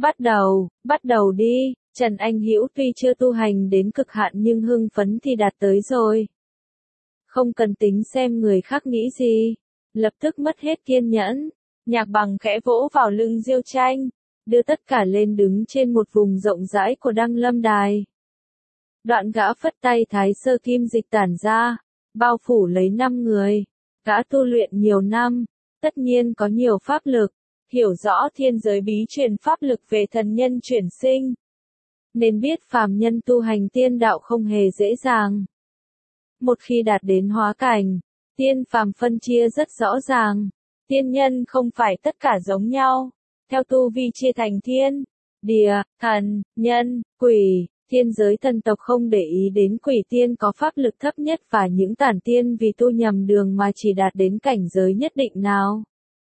Bắt đầu đi. Trần Anh Hữu tuy chưa tu hành đến cực hạn nhưng hưng phấn thì đạt tới rồi. Không cần tính xem người khác nghĩ gì, lập tức mất hết kiên nhẫn. Nhạc Bằng khẽ vỗ vào lưng Diêu Tranh, đưa tất cả lên đứng trên một vùng rộng rãi của Đăng Lâm Đài. Đoạn gã phất tay thái sơ kim dịch tản ra, bao phủ lấy 5 người. Gã tu luyện nhiều năm, tất nhiên có nhiều pháp lực, hiểu rõ thiên giới bí truyền pháp lực về thần nhân chuyển sinh, nên biết phàm nhân tu hành tiên đạo không hề dễ dàng. Một khi đạt đến hóa cảnh, tiên phàm phân chia rất rõ ràng. Tiên nhân không phải tất cả giống nhau, theo tu vi chia thành thiên, địa, thần, nhân, quỷ. Thiên giới thần tộc không để ý đến quỷ tiên có pháp lực thấp nhất và những tản tiên vì tu nhầm đường mà chỉ đạt đến cảnh giới nhất định nào.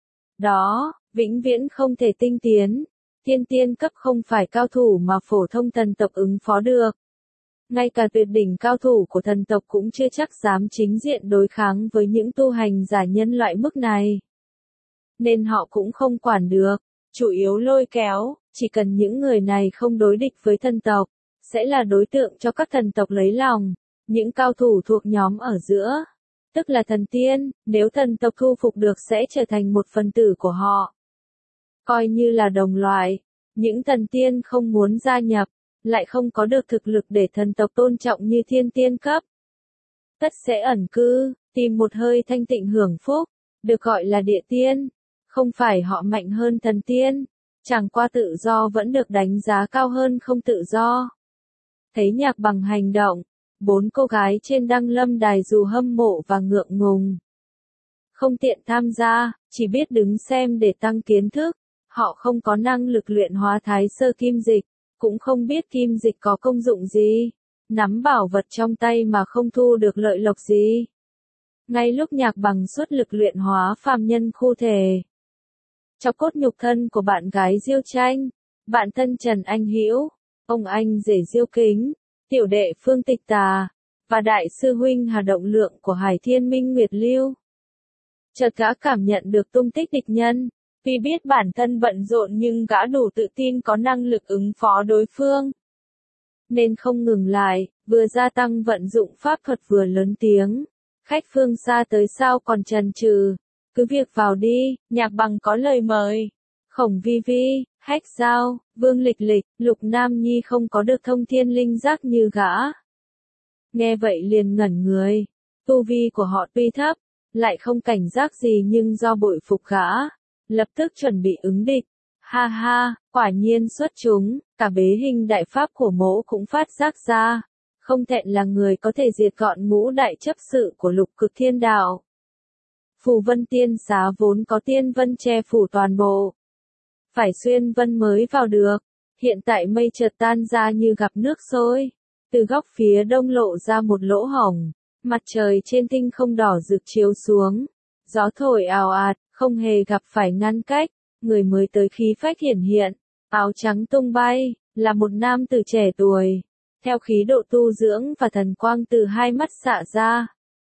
Đó, vĩnh viễn không thể tinh tiến. Thiên tiên cấp không phải cao thủ mà phổ thông thần tộc ứng phó được. Ngay cả tuyệt đỉnh cao thủ của thần tộc cũng chưa chắc dám chính diện đối kháng với những tu hành giả nhân loại mức này. Nên họ cũng không quản được, chủ yếu lôi kéo, chỉ cần những người này không đối địch với thần tộc, sẽ là đối tượng cho các thần tộc lấy lòng. Những cao thủ thuộc nhóm ở giữa, tức là thần tiên, nếu thần tộc thu phục được sẽ trở thành một phần tử của họ. Coi như là đồng loại, những thần tiên không muốn gia nhập, lại không có được thực lực để thần tộc tôn trọng như thiên tiên cấp. Tất sẽ ẩn cư, tìm một hơi thanh tịnh hưởng phúc, được gọi là địa tiên. Không phải họ mạnh hơn thần tiên, chẳng qua tự do vẫn được đánh giá cao hơn không tự do. Thấy Nhạc Bằng hành động, 4 cô gái trên Đăng Lâm Đài dù hâm mộ và ngượng ngùng, không tiện tham gia, chỉ biết đứng xem để tăng kiến thức. Họ không có năng lực luyện hóa thái sơ kim dịch, cũng không biết kim dịch có công dụng gì, nắm bảo vật trong tay mà không thu được lợi lộc gì. Ngay lúc Nhạc Bằng xuất lực luyện hóa phàm nhân khu thể, cho cốt nhục thân của bạn gái Diêu Tranh, bạn thân Trần Anh Hữu, ông anh rể Diêu Kính, tiểu đệ Phương Tịch Tà, và đại sư huynh Hà Động Lượng của Hải Thiên Minh Nguyệt Lưu. Chợt gã cảm nhận được tung tích địch nhân, vì biết bản thân bận rộn nhưng gã đủ tự tin có năng lực ứng phó đối phương. Nên không ngừng lại, vừa gia tăng vận dụng pháp thuật vừa lớn tiếng. Khách phương xa tới sao còn chần chừ, cứ việc vào đi, Nhạc Bằng có lời mời. Khổng Vi Vi, Hách Giao, Vương Lịch Lịch, Lục Nam Nhi không có được thông thiên linh giác như gã. Nghe vậy liền ngẩn người, tu vi của họ tuy thấp, lại không cảnh giác gì nhưng do bội phục gã, lập tức chuẩn bị ứng địch. Ha ha, quả nhiên xuất chúng, cả bế hình đại pháp của mỗ cũng phát giác ra. Không thẹn là người có thể diệt gọn ngũ đại chấp sự của lục cực thiên đạo. Phù vân tiên xá vốn có tiên vân che phủ toàn bộ. Phải xuyên vân mới vào được. Hiện tại mây chợt tan ra như gặp nước sôi. Từ góc phía đông lộ ra một lỗ hổng. Mặt trời trên tinh không đỏ rực chiếu xuống. Gió thổi ào ạt, không hề gặp phải ngăn cách. Người mới tới khí phách hiển hiện. Áo trắng tung bay, là một nam tử trẻ tuổi. Theo khí độ tu dưỡng và thần quang từ hai mắt xạ ra.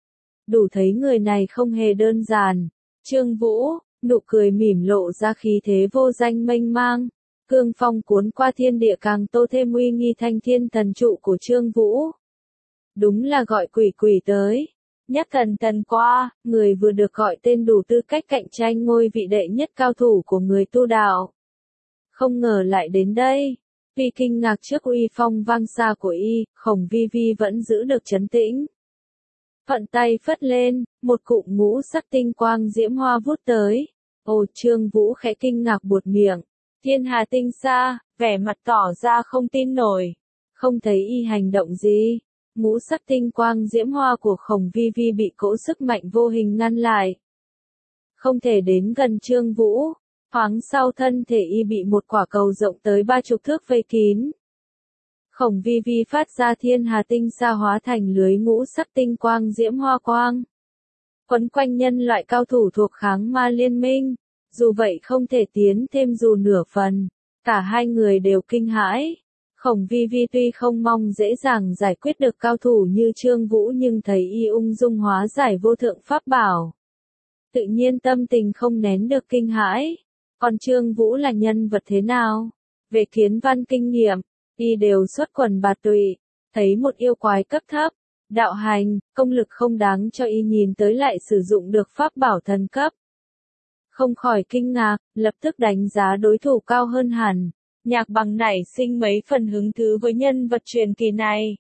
Đủ thấy người này không hề đơn giản. Trương Vũ, nụ cười mỉm lộ ra khí thế vô danh mênh mang. Cương phong cuốn qua thiên địa càng tô thêm uy nghi thanh thiên thần trụ của Trương Vũ. Đúng là gọi quỷ quỷ tới. Nhắc thần thần qua, người vừa được gọi tên đủ tư cách cạnh tranh ngôi vị đệ nhất cao thủ của người tu đạo. Không ngờ lại đến đây. Vì kinh ngạc trước uy phong vang xa của y, Khổng Vi Vi vẫn giữ được trấn tĩnh. Thuận tay phất lên, một cụm ngũ sắc tinh quang diễm hoa vút tới. Ồ, Trương Vũ khẽ kinh ngạc buột miệng. Thiên hà tinh xa, vẻ mặt tỏ ra không tin nổi. Không thấy y hành động gì. Ngũ sắc tinh quang diễm hoa của Khổng Vi Vi bị cỗ sức mạnh vô hình ngăn lại. Không thể đến gần Trương Vũ. Thoáng sau thân thể y bị một quả cầu rộng tới 30 thước vây kín. Khổng Vi Vi phát ra thiên hà tinh xa hóa thành lưới ngũ sắc tinh quang diễm hoa quang. Quấn quanh nhân loại cao thủ thuộc kháng ma liên minh. Dù vậy không thể tiến thêm dù nửa phần. Cả hai người đều kinh hãi. Khổng Vi Vi tuy không mong dễ dàng giải quyết được cao thủ như Trương Vũ nhưng thấy y ung dung hóa giải vô thượng pháp bảo. Tự nhiên tâm tình không nén được kinh hãi. Còn Trương Vũ là nhân vật thế nào? Về kiến văn kinh nghiệm, y đều xuất quần bạt tụy, thấy một yêu quái cấp thấp, đạo hành, công lực không đáng cho y nhìn tới lại sử dụng được pháp bảo thần cấp. Không khỏi kinh ngạc, lập tức đánh giá đối thủ cao hơn hẳn. Nhạc Bằng nảy sinh mấy phần hứng thú với nhân vật truyền kỳ này.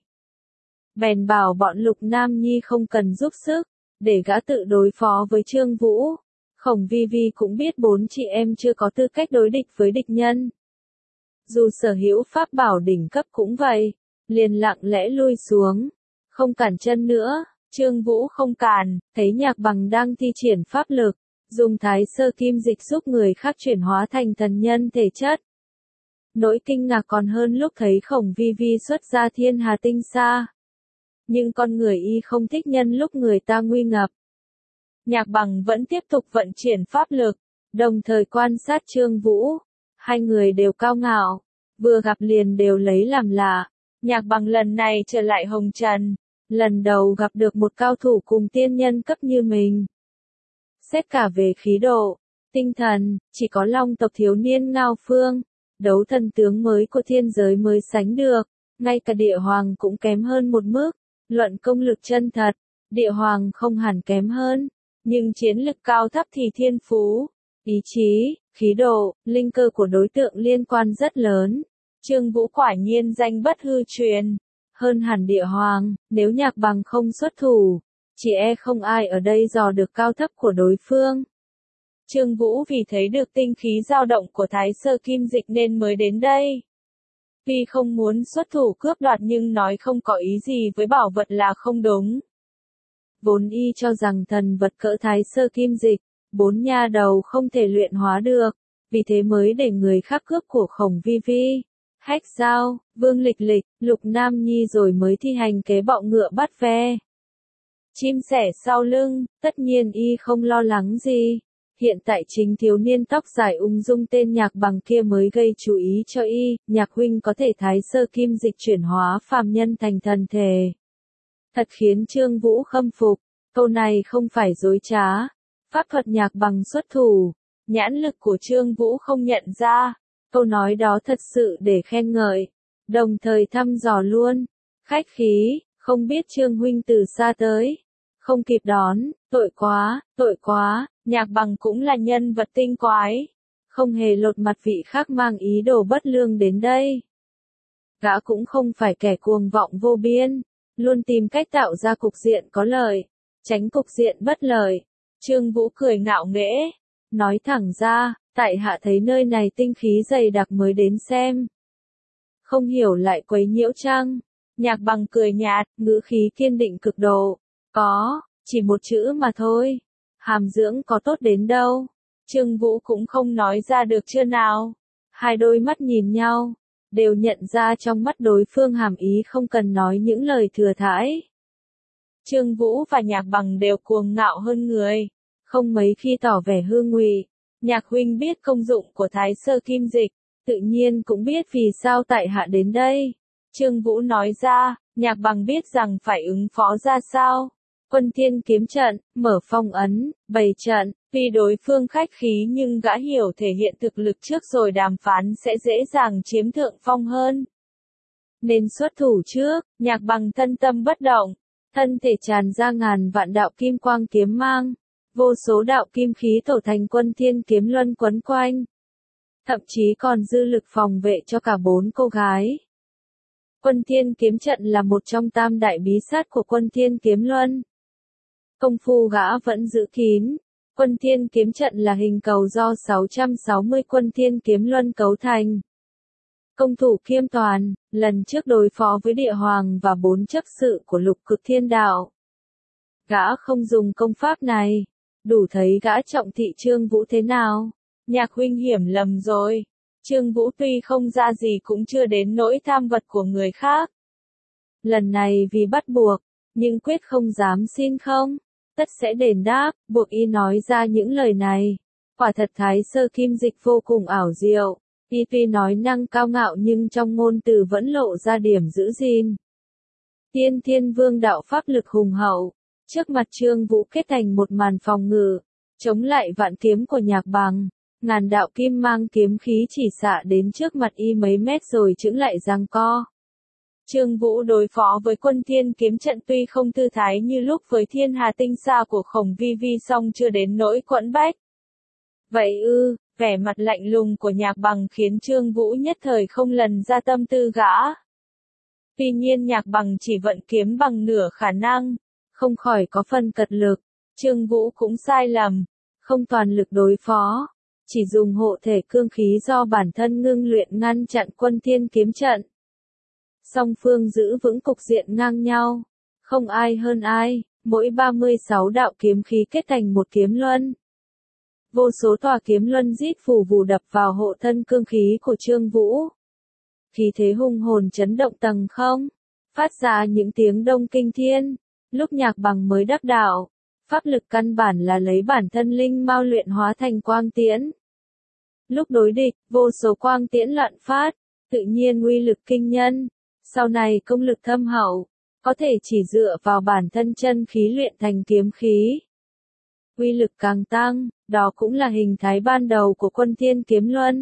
Bèn bảo bọn Lục Nam Nhi không cần giúp sức, để gã tự đối phó với Trương Vũ. Khổng Vi Vi cũng biết bốn chị em chưa có tư cách đối địch với địch nhân. Dù sở hữu pháp bảo đỉnh cấp cũng vậy, liền lặng lẽ lui xuống, không cản chân nữa. Trương Vũ không cản, thấy Nhạc Bằng đang thi triển pháp lực, dùng thái sơ kim dịch giúp người khác chuyển hóa thành thần nhân thể chất. Nỗi kinh ngạc còn hơn lúc thấy Khổng Vi Vi xuất ra thiên hà tinh xa. Nhưng con người y không thích nhân lúc người ta nguy ngập. Nhạc Bằng vẫn tiếp tục vận chuyển pháp lực, đồng thời quan sát Trương Vũ. Hai người đều cao ngạo, vừa gặp liền đều lấy làm lạ. Nhạc Bằng lần này trở lại hồng trần, lần đầu gặp được một cao thủ cùng tiên nhân cấp như mình. Xét cả về khí độ, tinh thần, chỉ có Long tộc thiếu niên Ngao Phương, đấu thần tướng mới của thiên giới mới sánh được, ngay cả Địa Hoàng cũng kém hơn một mức. Luận công lực chân thật, Địa Hoàng không hẳn kém hơn, nhưng chiến lực cao thấp thì thiên phú, ý chí, khí độ, linh cơ của đối tượng liên quan rất lớn. Trương Vũ quả nhiên danh bất hư truyền, hơn hẳn Địa Hoàng, nếu Nhạc Bằng không xuất thủ, chỉ e không ai ở đây dò được cao thấp của đối phương. Trương Vũ vì thấy được tinh khí dao động của Thái Sơ Kim Dịch nên mới đến đây. Vì không muốn xuất thủ cướp đoạt nhưng nói không có ý gì với bảo vật là không đúng. Vốn y cho rằng thần vật cỡ Thái Sơ Kim Dịch, 4 nha đầu không thể luyện hóa được, vì thế mới để người khác cướp của Khổng Vi Vi, Hách Giao, Vương Lịch Lịch, Lục Nam Nhi rồi mới thi hành kế bọ ngựa bắt ve. Chim sẻ sau lưng, tất nhiên y không lo lắng gì. Hiện tại chính thiếu niên tóc dài ung dung tên Nhạc Bằng kia mới gây chú ý cho y, Nhạc huynh có thể thái sơ kim dịch chuyển hóa phàm nhân thành thần thể. Thật khiến Trương Vũ khâm phục, câu này không phải dối trá. Pháp thuật Nhạc Bằng xuất thủ, nhãn lực của Trương Vũ không nhận ra, câu nói đó thật sự để khen ngợi, đồng thời thăm dò luôn, khách khí, không biết Trương huynh từ xa tới, không kịp đón, tội quá, Nhạc Bằng cũng là nhân vật tinh quái, không hề lột mặt vị khác mang ý đồ bất lương đến đây. Gã cũng không phải kẻ cuồng vọng vô biên, luôn tìm cách tạo ra cục diện có lợi, tránh cục diện bất lợi. Trương Vũ cười ngạo nghễ, nói thẳng ra, tại hạ thấy nơi này tinh khí dày đặc mới đến xem. Không hiểu lại quấy nhiễu chăng? Nhạc Bằng cười nhạt, ngữ khí kiên định cực độ. Có, chỉ một chữ mà thôi. Hàm dưỡng có tốt đến đâu. Trương Vũ cũng không nói ra được chưa nào. Hai đôi mắt nhìn nhau, đều nhận ra trong mắt đối phương hàm ý không cần nói những lời thừa thãi. Trương Vũ và Nhạc Bằng đều cuồng ngạo hơn người, không mấy khi tỏ vẻ hư ngụy. Nhạc huynh biết công dụng của thái sơ kim dịch, tự nhiên cũng biết vì sao tại hạ đến đây. Trương Vũ nói ra, Nhạc Bằng biết rằng phải ứng phó ra sao. Quân Thiên kiếm trận, mở phong ấn, bày trận, tuy đối phương khách khí nhưng gã hiểu thể hiện thực lực trước rồi đàm phán sẽ dễ dàng chiếm thượng phong hơn. Nên xuất thủ trước, Nhạc Bằng thân tâm bất động, thân thể tràn ra ngàn vạn đạo kim quang kiếm mang, vô số đạo kim khí tổ thành Quân Thiên kiếm luân quấn quanh. Thậm chí còn dư lực phòng vệ cho cả 4 cô gái. Quân Thiên kiếm trận là một trong tam đại bí sát của Quân Thiên kiếm luân. Công phu gã vẫn giữ kín. Quân Thiên kiếm trận là hình cầu do 660 Quân Thiên kiếm luân cấu thành. Công thủ kiêm toàn, lần trước đối phó với địa hoàng và 4 chấp sự của lục cực thiên đạo. Gã không dùng công pháp này, đủ thấy gã trọng thị Trương Vũ thế nào. Nhạc huynh hiểm lầm rồi. Trương Vũ tuy không ra gì cũng chưa đến nỗi tham vật của người khác. Lần này vì bắt buộc, nhưng quyết không dám xin không, tất sẽ đền đáp, buộc y nói ra những lời này. Quả thật thái sơ kim dịch vô cùng ảo diệu, y tuy nói năng cao ngạo nhưng trong ngôn từ vẫn lộ ra điểm giữ gìn. Tiên Thiên Vương đạo pháp lực hùng hậu, trước mặt Trương Vũ kết thành một màn phòng ngự, chống lại vạn kiếm của Nhạc Bằng. Ngàn đạo kim mang kiếm khí chỉ xạ đến trước mặt y mấy mét rồi chững lại giằng co. Trương Vũ đối phó với Quân Thiên kiếm trận tuy không thư thái như lúc với Thiên Hà tinh xa của Khổng Vi Vi song chưa đến nỗi quẫn bách. Vậy vẻ mặt lạnh lùng của Nhạc Bằng khiến Trương Vũ nhất thời không lần ra tâm tư gã. Tuy nhiên Nhạc Bằng chỉ vận kiếm bằng nửa khả năng, không khỏi có phần cật lực. Trương Vũ cũng sai lầm, không toàn lực đối phó. Chỉ dùng hộ thể cương khí do bản thân ngưng luyện ngăn chặn Quân Thiên kiếm trận. Song phương giữ vững cục diện ngang nhau, không ai hơn ai, mỗi 36 đạo kiếm khí kết thành một kiếm luân. Vô số tòa kiếm luân rít phù vù đập vào hộ thân cương khí của Trương Vũ. Khí thế hung hồn chấn động tầng không, phát ra những tiếng đông kinh thiên, lúc Nhạc Bằng mới đắc đạo. Pháp lực căn bản là lấy bản thân linh mao luyện hóa thành quang tiễn. Lúc đối địch, vô số quang tiễn loạn phát, tự nhiên uy lực kinh nhân. Sau này công lực thâm hậu, có thể chỉ dựa vào bản thân chân khí luyện thành kiếm khí. Uy lực càng tăng, đó cũng là hình thái ban đầu của Quân Thiên kiếm luân.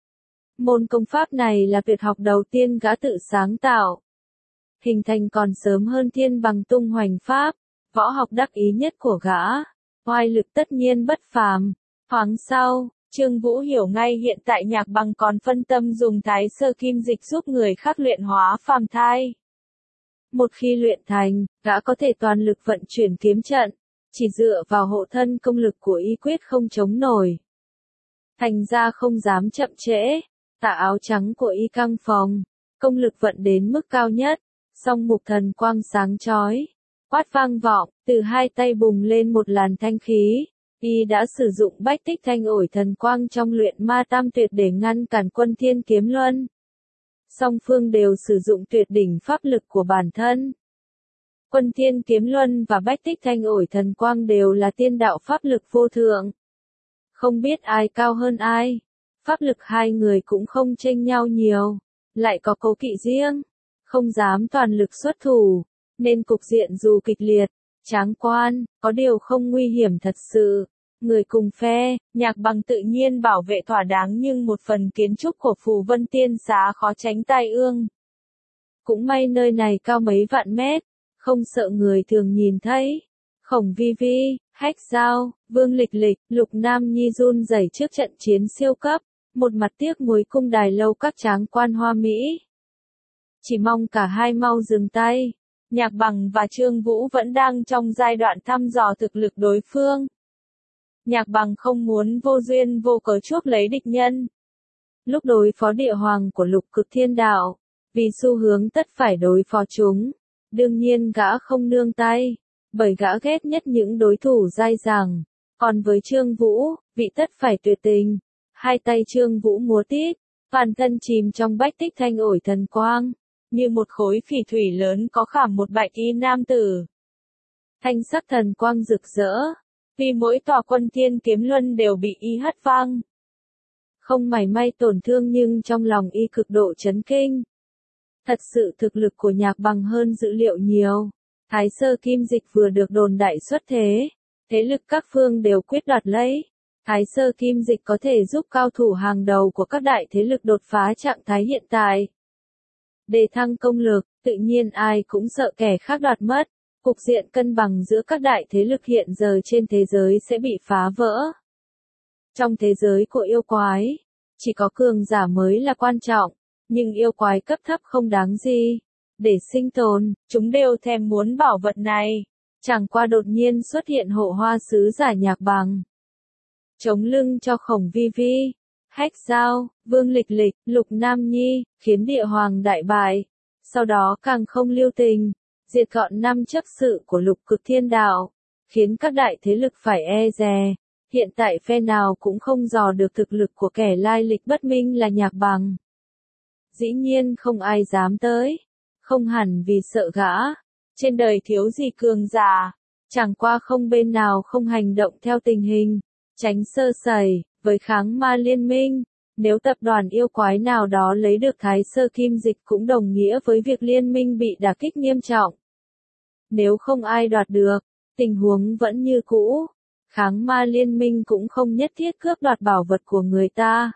Môn công pháp này là tuyệt học đầu tiên gã tự sáng tạo. Hình thành còn sớm hơn Thiên Bằng tung hoành pháp, võ học đắc ý nhất của gã. Oai lực tất nhiên bất phàm. Thoáng sau, Trương Vũ hiểu ngay hiện tại Nhạc Bằng còn phân tâm dùng thái sơ kim dịch giúp người khác luyện hóa phàm thai. Một khi luyện thành, gã có thể toàn lực vận chuyển kiếm trận, chỉ dựa vào hộ thân công lực của y quyết không chống nổi. Thành ra không dám chậm trễ, tà áo trắng của y căng phòng, công lực vận đến mức cao nhất, song mục thần quang sáng chói, quát vang vọng, từ hai tay bùng lên một làn thanh khí. Y đã sử dụng bách tích thanh ổi thần quang trong luyện ma tam tuyệt để ngăn cản Quân Thiên kiếm luân. Song phương đều sử dụng tuyệt đỉnh pháp lực của bản thân. Quân Thiên kiếm luân và bách tích thanh ổi thần quang đều là tiên đạo pháp lực vô thượng. Không biết ai cao hơn ai. Pháp lực hai người cũng không chênh nhau nhiều. Lại có cố kỵ riêng. Không dám toàn lực xuất thủ. Nên cục diện dù kịch liệt, tráng quan, có điều không nguy hiểm thật sự. Người cùng phe, Nhạc Bằng tự nhiên bảo vệ thỏa đáng nhưng một phần kiến trúc của Phù Vân Tiên Xá khó tránh tai ương. Cũng may nơi này cao mấy vạn mét, không sợ người thường nhìn thấy. Khổng Vi Vi, Hách Giao, Vương Lịch Lịch, Lục Nam Nhi run rẩy trước trận chiến siêu cấp, một mặt tiếc nuối cung đài lâu các tráng quan hoa mỹ. Chỉ mong cả hai mau dừng tay. Nhạc Bằng và Trương Vũ vẫn đang trong giai đoạn thăm dò thực lực đối phương. Nhạc Bằng không muốn vô duyên vô cớ chuốc lấy địch nhân. Lúc đối phó địa hoàng của Lục Cực Thiên Đạo, vì xu hướng tất phải đối phó chúng, đương nhiên gã không nương tay, bởi gã ghét nhất những đối thủ dai dẳng. Còn với Trương Vũ, vị tất phải tuyệt tình. Hai tay Trương Vũ múa tít, toàn thân chìm trong bách tích thanh ổi thần quang, như một khối phỉ thủy lớn có khảm một bạch y nam tử. Thanh sắc thần quang rực rỡ, vì mỗi tòa Quân Thiên Kiếm Luân đều bị y hất văng. Không mảy may tổn thương nhưng trong lòng y cực độ chấn kinh. Thật sự thực lực của Nhạc Bằng hơn dữ liệu nhiều. Thái Sơ Kim Dịch vừa được đồn đại xuất thế, thế lực các phương đều quyết đoạt lấy. Thái Sơ Kim Dịch có thể giúp cao thủ hàng đầu của các đại thế lực đột phá trạng thái hiện tại. Để thăng công lực, tự nhiên ai cũng sợ kẻ khác đoạt mất. Cục diện cân bằng giữa các đại thế lực hiện giờ trên thế giới sẽ bị phá vỡ. Trong thế giới của yêu quái, chỉ có cường giả mới là quan trọng, nhưng yêu quái cấp thấp không đáng gì. Để sinh tồn, chúng đều thèm muốn bảo vật này. Chẳng qua đột nhiên xuất hiện hộ hoa sứ giả Nhạc Bằng. Chống lưng cho Khổng Vi Vi, Hách Giao, Vương Lịch Lịch, Lục Nam Nhi, khiến địa hoàng đại bại. Sau đó càng không lưu tình, diệt gọn 5 chấp sự của Lục Cực Thiên Đạo, khiến các đại thế lực phải e dè. Hiện tại phe nào cũng không dò được thực lực của kẻ lai lịch bất minh là Nhạc Bằng. Dĩ nhiên không ai dám tới, không hẳn vì sợ gã. Trên đời thiếu gì cường giả, chẳng qua không bên nào không hành động theo tình hình, tránh sơ sẩy. Với kháng ma liên minh, nếu tập đoàn yêu quái nào đó lấy được Thái Sơ Kim Dịch cũng đồng nghĩa với việc liên minh bị đả kích nghiêm trọng. Nếu không ai đoạt được, tình huống vẫn như cũ. Kháng ma liên minh cũng không nhất thiết cướp đoạt bảo vật của người ta.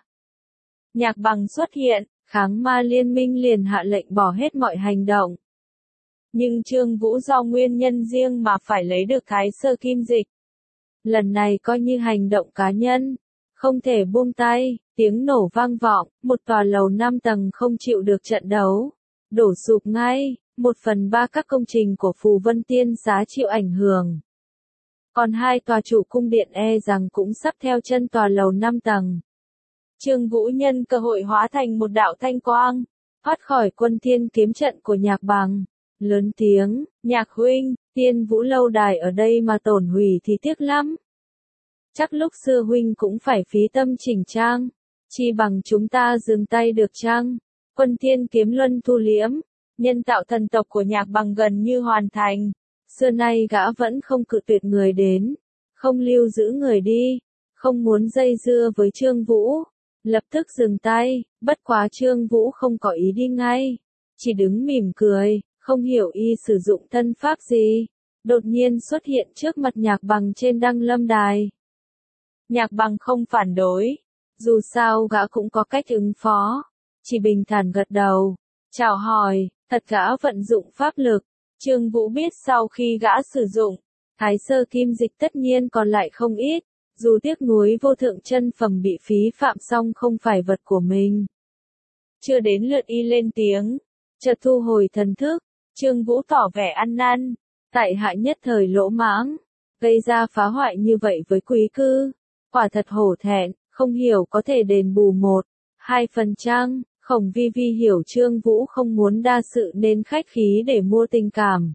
Nhạc Bằng xuất hiện, kháng ma liên minh liền hạ lệnh bỏ hết mọi hành động. Nhưng Trương Vũ do nguyên nhân riêng mà phải lấy được Thái Sơ Kim Dịch. Lần này coi như hành động cá nhân, không thể buông tay. Tiếng nổ vang vọng, một tòa lầu 5 tầng không chịu được trận đấu, đổ sụp ngay. 1/3 các công trình của Phù Vân Tiên Xá chịu ảnh hưởng. Còn hai tòa trụ cung điện e rằng cũng sắp theo chân tòa lầu 5 tầng. Trương Vũ nhân cơ hội hóa thành một đạo thanh quang, thoát khỏi Quân Thiên Kiếm trận của Nhạc Bằng. Lớn tiếng, Nhạc huynh, Tiên Vũ lâu đài ở đây mà tổn hủy thì tiếc lắm. Chắc lúc xưa huynh cũng phải phí tâm chỉnh trang, chi bằng chúng ta dừng tay được chăng? Quân Thiên Kiếm Luân thu liễm, nhân tạo thần tộc của Nhạc Bằng gần như hoàn thành. Xưa nay gã vẫn không cự tuyệt người đến, không lưu giữ người đi, không muốn dây dưa với Trương Vũ. Lập tức dừng tay, bất quá Trương Vũ không có ý đi ngay, chỉ đứng mỉm cười, không hiểu y sử dụng thân pháp gì. Đột nhiên xuất hiện trước mặt Nhạc Bằng trên Đăng Lâm Đài. Nhạc Bằng không phản đối, dù sao gã cũng có cách ứng phó, chỉ bình thản gật đầu, chào hỏi. Thật gã vận dụng pháp lực, Trương Vũ biết sau khi gã sử dụng, Thái Sơ Kim Dịch tất nhiên còn lại không ít, dù tiếc nuối vô thượng chân phẩm bị phí phạm xong không phải vật của mình. Chưa đến lượt y lên tiếng, chợt thu hồi thần thức, Trương Vũ tỏ vẻ ăn năn, tại hạ nhất thời lỗ mãng, gây ra phá hoại như vậy với quý cư, quả thật hổ thẹn, không hiểu có thể đền bù 1-2 phần chăng? Khổng Vi Vi hiểu Trương Vũ không muốn đa sự nên khách khí để mua tình cảm,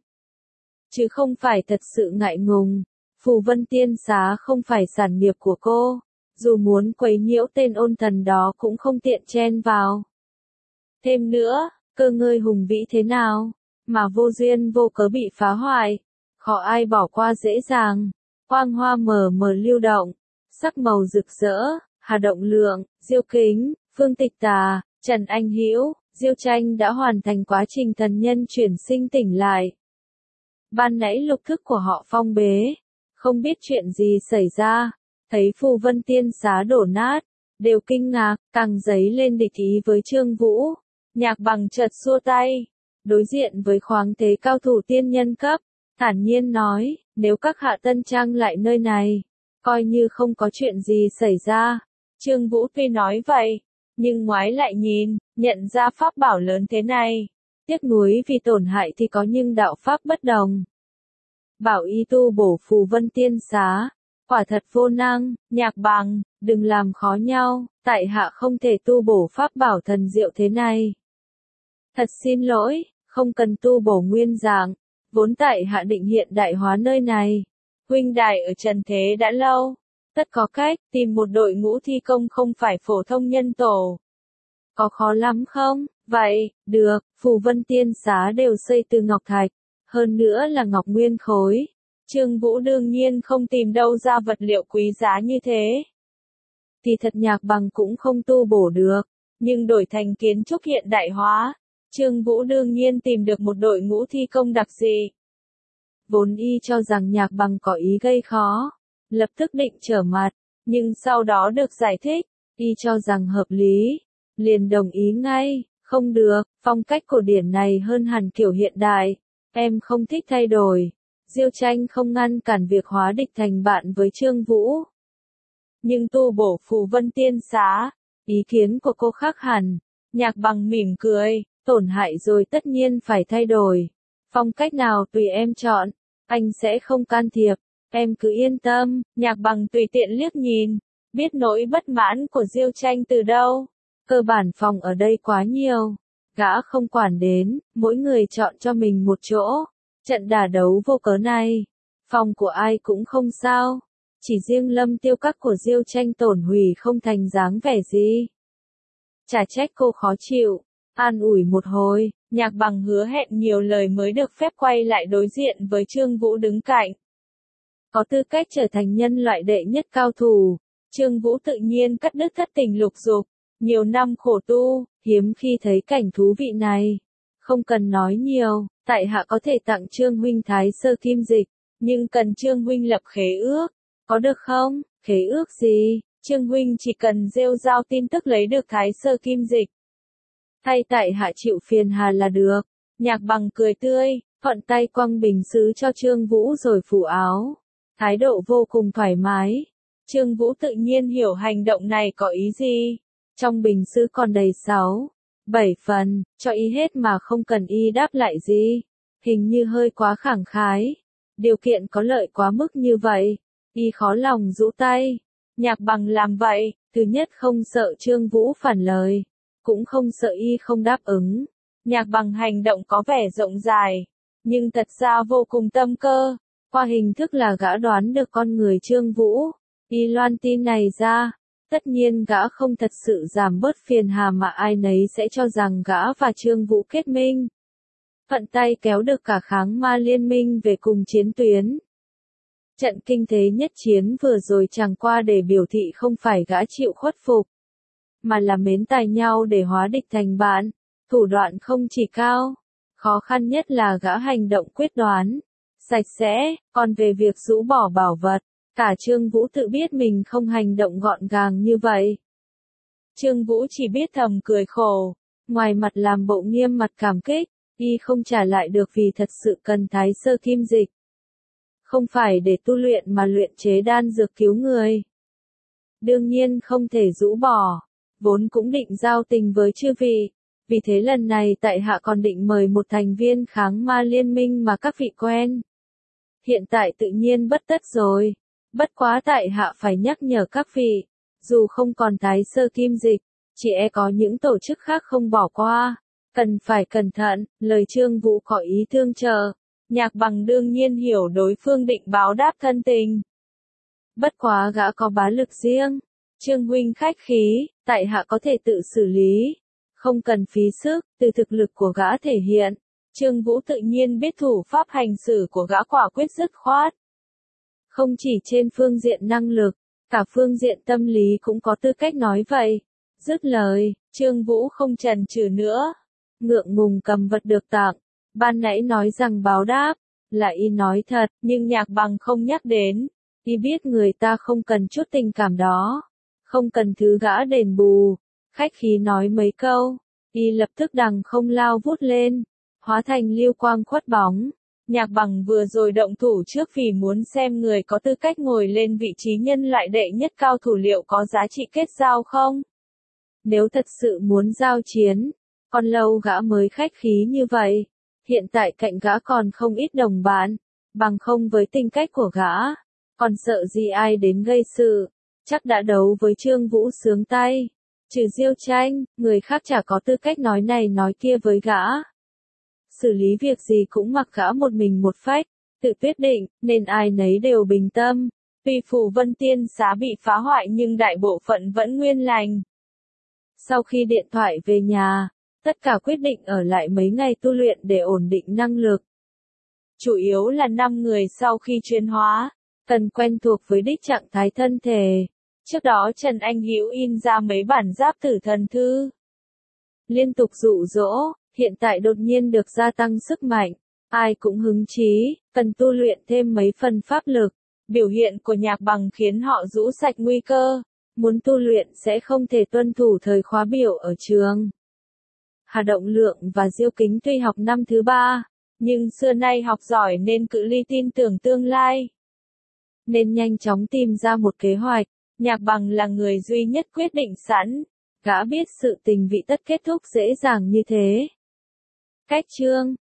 chứ không phải thật sự ngại ngùng. Phù Vân Tiên Xá không phải sản nghiệp của cô, dù muốn quấy nhiễu tên ôn thần đó cũng không tiện chen vào. Thêm nữa, cơ ngơi hùng vĩ thế nào, mà vô duyên vô cớ bị phá hoại, khó ai bỏ qua dễ dàng. Quang hoa mờ mờ lưu động, Sắc màu rực rỡ, Hà Động Lượng, Diêu Kính, Phương Tịch Tà, Trần Anh Hữu, Diêu Tranh đã hoàn thành quá trình thần nhân chuyển sinh tỉnh lại. Ban nãy lục thức của họ phong bế, không biết chuyện gì xảy ra, thấy phù vân tiên xá đổ nát, đều kinh ngạc, càng dấy lên địch ý với Trương Vũ. Nhạc Bằng chợt xua tay, đối diện với khoáng thế cao thủ tiên nhân cấp, thản nhiên nói, nếu các hạ tân trang lại nơi này, coi như không có chuyện gì xảy ra. Trương Vũ tuy nói vậy, nhưng ngoái lại nhìn, nhận ra pháp bảo lớn thế này. Tiếc nuối vì tổn hại thì có nhưng đạo pháp bất đồng. Bảo y tu bổ phù vân tiên xá, quả thật vô năng. Nhạc Bằng, đừng làm khó nhau, tại hạ không thể tu bổ pháp bảo thần diệu thế này. Thật xin lỗi, không cần tu bổ nguyên dạng, vốn tại hạ định hiện đại hóa nơi này. Huynh đài ở trần thế đã lâu, tất có cách, tìm một đội ngũ thi công không phải phổ thông nhân tổ. Có khó lắm không? Vậy, được, phù vân tiên xá đều xây từ ngọc thạch, hơn nữa là ngọc nguyên khối. Trương Vũ đương nhiên không tìm đâu ra vật liệu quý giá như thế. Thì thật Nhạc Bằng cũng không tu bổ được, nhưng đổi thành kiến trúc hiện đại hóa, Trương Vũ đương nhiên tìm được một đội ngũ thi công đặc dị. Vốn y cho rằng Nhạc Bằng có ý gây khó, lập tức định trở mặt, nhưng sau đó được giải thích, y cho rằng hợp lý, liền đồng ý ngay, không được, phong cách cổ điển này hơn hẳn kiểu hiện đại, em không thích thay đổi. Diêu Tranh không ngăn cản việc hóa địch thành bạn với Trương Vũ. Nhưng tu bổ phù vân tiên xá, ý kiến của cô khác hẳn. Nhạc Bằng mỉm cười, tổn hại rồi tất nhiên phải thay đổi. Phong cách nào tùy em chọn, anh sẽ không can thiệp, em cứ yên tâm. Nhạc Bằng tùy tiện liếc nhìn, biết nỗi bất mãn của Diêu Tranh từ đâu. Cơ bản phòng ở đây quá nhiều, gã không quản đến, mỗi người chọn cho mình một chỗ. Trận đả đấu vô cớ này, phòng của ai cũng không sao, chỉ riêng Lâm Tiêu Các của Diêu Tranh tổn hủy không thành dáng vẻ gì. Chả trách cô khó chịu, an ủi một hồi, Nhạc Bằng hứa hẹn nhiều lời mới được phép quay lại đối diện với Trương Vũ đứng cạnh. Có tư cách trở thành nhân loại đệ nhất cao thủ, Trương Vũ tự nhiên cắt đứt thất tình lục dục, nhiều năm khổ tu, hiếm khi thấy cảnh thú vị này. Không cần nói nhiều, tại hạ có thể tặng Trương huynh Thái Sơ Kim Dịch, nhưng cần Trương huynh lập khế ước, có được không? Khế ước gì? Trương huynh chỉ cần rêu rao tin tức lấy được Thái Sơ Kim Dịch. Thay tại hạ chịu phiền hà là được. Nhạc Bằng cười tươi, thuận tay quăng bình sứ cho Trương Vũ rồi phủ áo. Thái độ vô cùng thoải mái. Trương Vũ tự nhiên hiểu hành động này có ý gì. Trong bình sứ còn đầy 7 phần, cho y hết mà không cần y đáp lại gì. Hình như hơi quá khẳng khái. Điều kiện có lợi quá mức như vậy, y khó lòng rũ tay. Nhạc Bằng làm vậy, thứ nhất không sợ Trương Vũ phản lời, cũng không sợ y không đáp ứng. Nhạc Bằng hành động có vẻ rộng dài, nhưng thật ra vô cùng tâm cơ. Qua hình thức là gã đoán được con người Trương Vũ, y loan tin này ra. Tất nhiên gã không thật sự giảm bớt phiền hà mà ai nấy sẽ cho rằng gã và Trương Vũ kết minh. Thuận tay kéo được cả kháng ma liên minh về cùng chiến tuyến. Trận kinh thế nhất chiến vừa rồi chẳng qua để biểu thị không phải gã chịu khuất phục, mà là mến tài nhau để hóa địch thành bạn. Thủ đoạn không chỉ cao, khó khăn nhất là gã hành động quyết đoán, sạch sẽ, còn về việc rũ bỏ bảo vật. Cả Trương Vũ tự biết mình không hành động gọn gàng như vậy. Trương Vũ chỉ biết thầm cười khổ, ngoài mặt làm bộ nghiêm mặt cảm kích, y không trả lại được vì thật sự cần Thái Sơ Kim Dịch. Không phải để tu luyện mà luyện chế đan dược cứu người. Đương nhiên không thể rũ bỏ, vốn cũng định giao tình với chư vị, vì thế lần này tại hạ còn định mời một thành viên kháng ma liên minh mà các vị quen. Hiện tại tự nhiên bất tất rồi. Bất quá tại hạ phải nhắc nhở các vị, dù không còn Thái Sơ Kim Dịch, chỉ có những tổ chức khác không bỏ qua, cần phải cẩn thận. Lời Trương Vũ có ý thương trợ, Nhạc Bằng đương nhiên hiểu đối phương định báo đáp thân tình. Bất quá gã có bá lực riêng, Trương huynh khách khí, tại hạ có thể tự xử lý, không cần phí sức, từ thực lực của gã thể hiện. Trương Vũ tự nhiên biết thủ pháp hành xử của gã quả quyết dứt khoát. Không chỉ trên phương diện năng lực, Cả phương diện tâm lý cũng có tư cách nói vậy. Dứt lời, Trương Vũ không chần chừ nữa. Ngượng ngùng cầm vật được tặng. Ban nãy nói rằng báo đáp, là y nói thật, nhưng Nhạc Bằng không nhắc đến. Y biết người ta không cần chút tình cảm đó. Không cần thứ gã đền bù. Khách khí nói mấy câu. Y lập tức đằng không lao vút lên. Hóa thành lưu quang khuất bóng. Nhạc Bằng vừa rồi động thủ trước vì muốn xem người có tư cách ngồi lên vị trí nhân loại đệ nhất cao thủ liệu có giá trị kết giao không? Nếu thật sự muốn giao chiến, còn lâu gã mới khách khí như vậy. Hiện tại cạnh gã còn không ít đồng bạn, bằng không với tính cách của gã, còn sợ gì ai đến gây sự, chắc đã đấu với Trương Vũ sướng tay. Trừ Diêu Tranh, người khác chả có tư cách nói này nói kia với gã. Xử lý việc gì cũng mặc gã một mình một phách, tự quyết định, nên ai nấy đều bình tâm. Tuy Phù Vân Tiên Xá bị phá hoại nhưng đại bộ phận vẫn nguyên lành. Sau khi điện thoại về nhà, tất cả quyết định ở lại mấy ngày tu luyện để ổn định năng lực. Chủ yếu là 5 người sau khi chuyển hóa, cần quen thuộc với đích trạng thái thân thể. Trước đó Trần Anh Hữu in ra mấy bản giáp tử thần thư. Liên tục dụ dỗ, hiện tại đột nhiên được gia tăng sức mạnh. Ai cũng hứng chí, cần tu luyện thêm mấy phần pháp lực. Biểu hiện của Nhạc Bằng khiến họ rũ sạch nguy cơ. Muốn tu luyện sẽ không thể tuân thủ thời khóa biểu ở trường. Hà Động Lượng và Diêu Kính tuy học năm thứ 3, nhưng xưa nay học giỏi nên cự ly tin tưởng tương lai. Nên nhanh chóng tìm ra một kế hoạch. Nhạc Bằng là người duy nhất quyết định sẵn. Gã biết sự tình vị tất kết thúc dễ dàng như thế. Cách chương